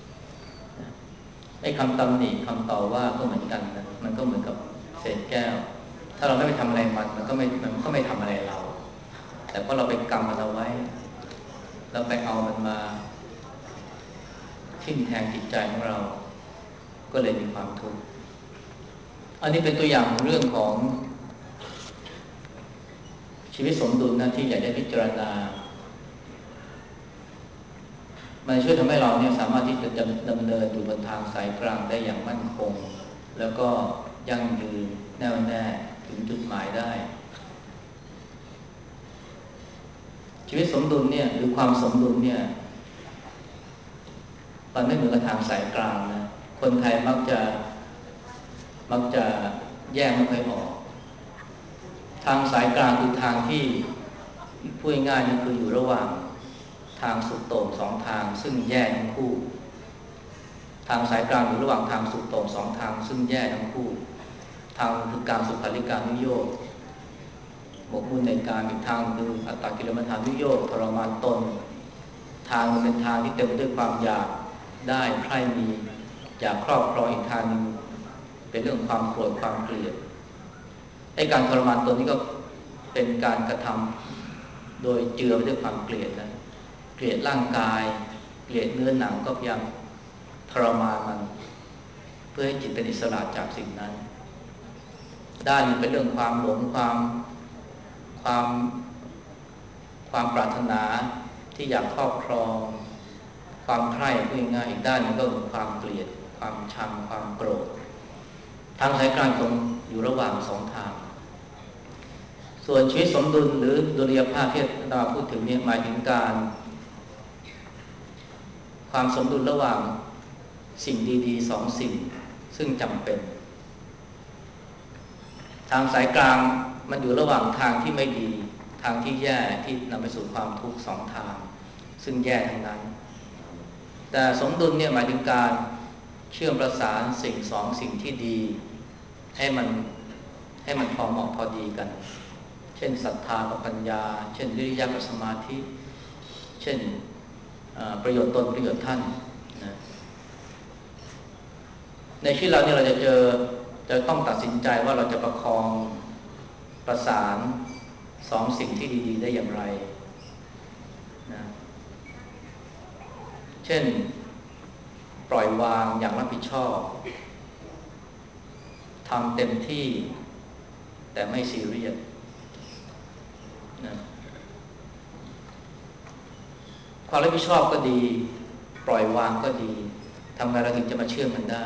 ไอ้คำตำหนิคำต่อว่าก็เหมือนกันนะมันก็เหมือนกับเศษแก้วถ้าเราไม่ไปทำอะไรมันมันก็ไม่มันก็ไม่ทำอะไรเราแต่พอเราไปกำมันเอาไว้แล้วไปเอามันมาทิ่มแทงจิตใจของเราก็เลยมีความทุกข์อันนี้เป็นตัวอย่างของเรื่องของชีวิตสมดุลนะที่อยากได้พิจารณามันช่วยทำให้เราเนี่ยสามารถที่จะดำเนินอยู่บนทางสายกลางได้อย่างมั่นคงแล้วก็ยั่งยืนแน่วแน่ถึงจุดหมายได้ชีวิตสมดุลเนี่ยหรือความสมดุลเนี่ยมันไม่เหมือนกับทางสายกลางนะคนไทยมักจะมักจะแยกไม่ค่อยออกทางสายกลางคือทางที่พูดง่ายๆนี่คืออยู่ระหว่างทางสุดโต่งสองทางซึ่งแยกทั้งคู่ทางสายกลางอยู่ระหว่างทางสุดโต่งสองทางซึ่งแยกทั้งคู่ทางคือการสุขาริการนิโยคหมกมุ่นในการอีกทางคืออัตตกิลมัฏฐานุโยคทรมานตนทางเป็นทางที่เต็มไปด้วยความอยากได้ใคร่มีอยากครอบครองอีกทางนึงเป็นเรื่องความโกรธความเกลียดไอ้การทรมานตนนี่ก็เป็นการกระทำโดยเจือไปด้วยความเกลียดนะเกลียดร่างกายเกลียดเนื้อหนังก็พยายามทรมานมันพื่อให้จิตเป็นอิสระจากสิ่งนั้นด้านนึงเป็นเรื่องความหลงความความความปรารถนาที่อยากครอบครองความใคร่พูดง่ายๆอีกด้านนึงก็คือความเกลียดความชังความโกรธทางสายกลางตรงอยู่ระหว่างสองทางส่วนชีวิตสมดุลหรือดุลยภาพที่เราพูดถึงเนี่ยหมายถึงการความสมดุลระหว่างสิ่งดีๆสองสิ่งซึ่งจำเป็นทางสายกลางมันอยู่ระหว่างทางที่ไม่ดีทางที่แย่ที่นำไปสู่ความทุกข์สองทางซึ่งแย่ทั้งนั้นแต่สมดุลเนี่ยหมายถึงการเชื่อมประสานสิ่งสองสิ่งที่ดีให้มันให้มันพอเหมาะพอดีกันเช่นศรัทธากับปัญญาเช่นวิริยะกับสมาธิเช่นประโยชน์ตนประโยชน์ท่านนะในชีวิตเราเนี่ยเราจะเจอจะต้องตัดสินใจว่าเราจะประคองประสานสองสิ่งที่ดีๆได้อย่างไรนะเช่นปล่อยวางอย่างรับผิดชอบทำเต็มที่แต่ไม่ซีเรียสนะความรับผิดชอบก็ดีปล่อยวางก็ดีทำไงเราถึงจะมาเชื่อมมันได้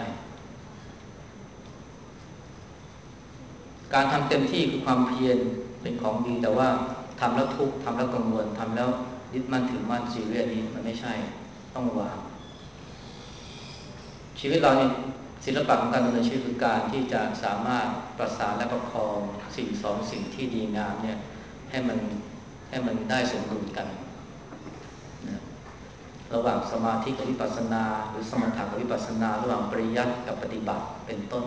การทำเต็มที่คือความเพียรเป็นของดีแต่ว่าทำแล้วทุกข์ทำแล้วกังวลทำแล้วยึดมั่นถือมั่นซีเรียสนี้มันไม่ใช่ต้องวางชีวิตเราเนี่ยศิลปะของการดำเนินชีวิตคือการที่จะสามารถประสานและประคองสิ่งสองสิ่งที่ดีงามเนี่ยให้มันให้มันได้สมดุลกันนะระหว่างสมาธิกับวิปัสสนาหรือสมถะกับวิปัสสนาระหว่างปริยัติกับปฏิบัติเป็นต้น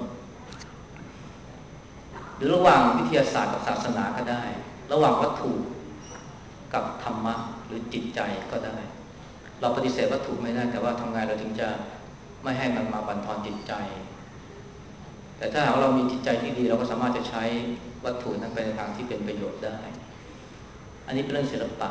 หรือระหว่างวิทยาศาสตร์กับศาสนาก็ได้ระหว่างวัตถุกับธรรมะหรือจิตใจก็ได้เราปฏิเสธวัตถุไม่ได้แต่ว่าทำไงเราถึงจะไม่ให้มันมาบั่นทอนจิตใจแต่ถ้าเรามีจิตใจที่ดีเราก็สามารถจะใช้วัตถุนั้นไปในทางที่เป็นประโยชน์ได้อันนี้เป็นเรื่องศิลปะ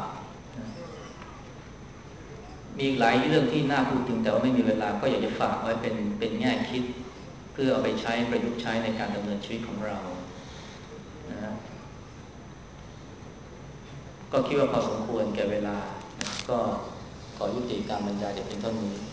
มีหลายเรื่องที่น่าพูดถึงแต่ว่าไม่มีเวลาก็อยากจะฝากไว้เป็นเป็นแง่คิดเพื่อเอาไปใช้ประยุกต์ใช้ในการดำเนินชีวิตของเรานะก็คิดว่าพอสมควรแก่เวลาก็ขอยุติการบรรยายเพียงเท่านี้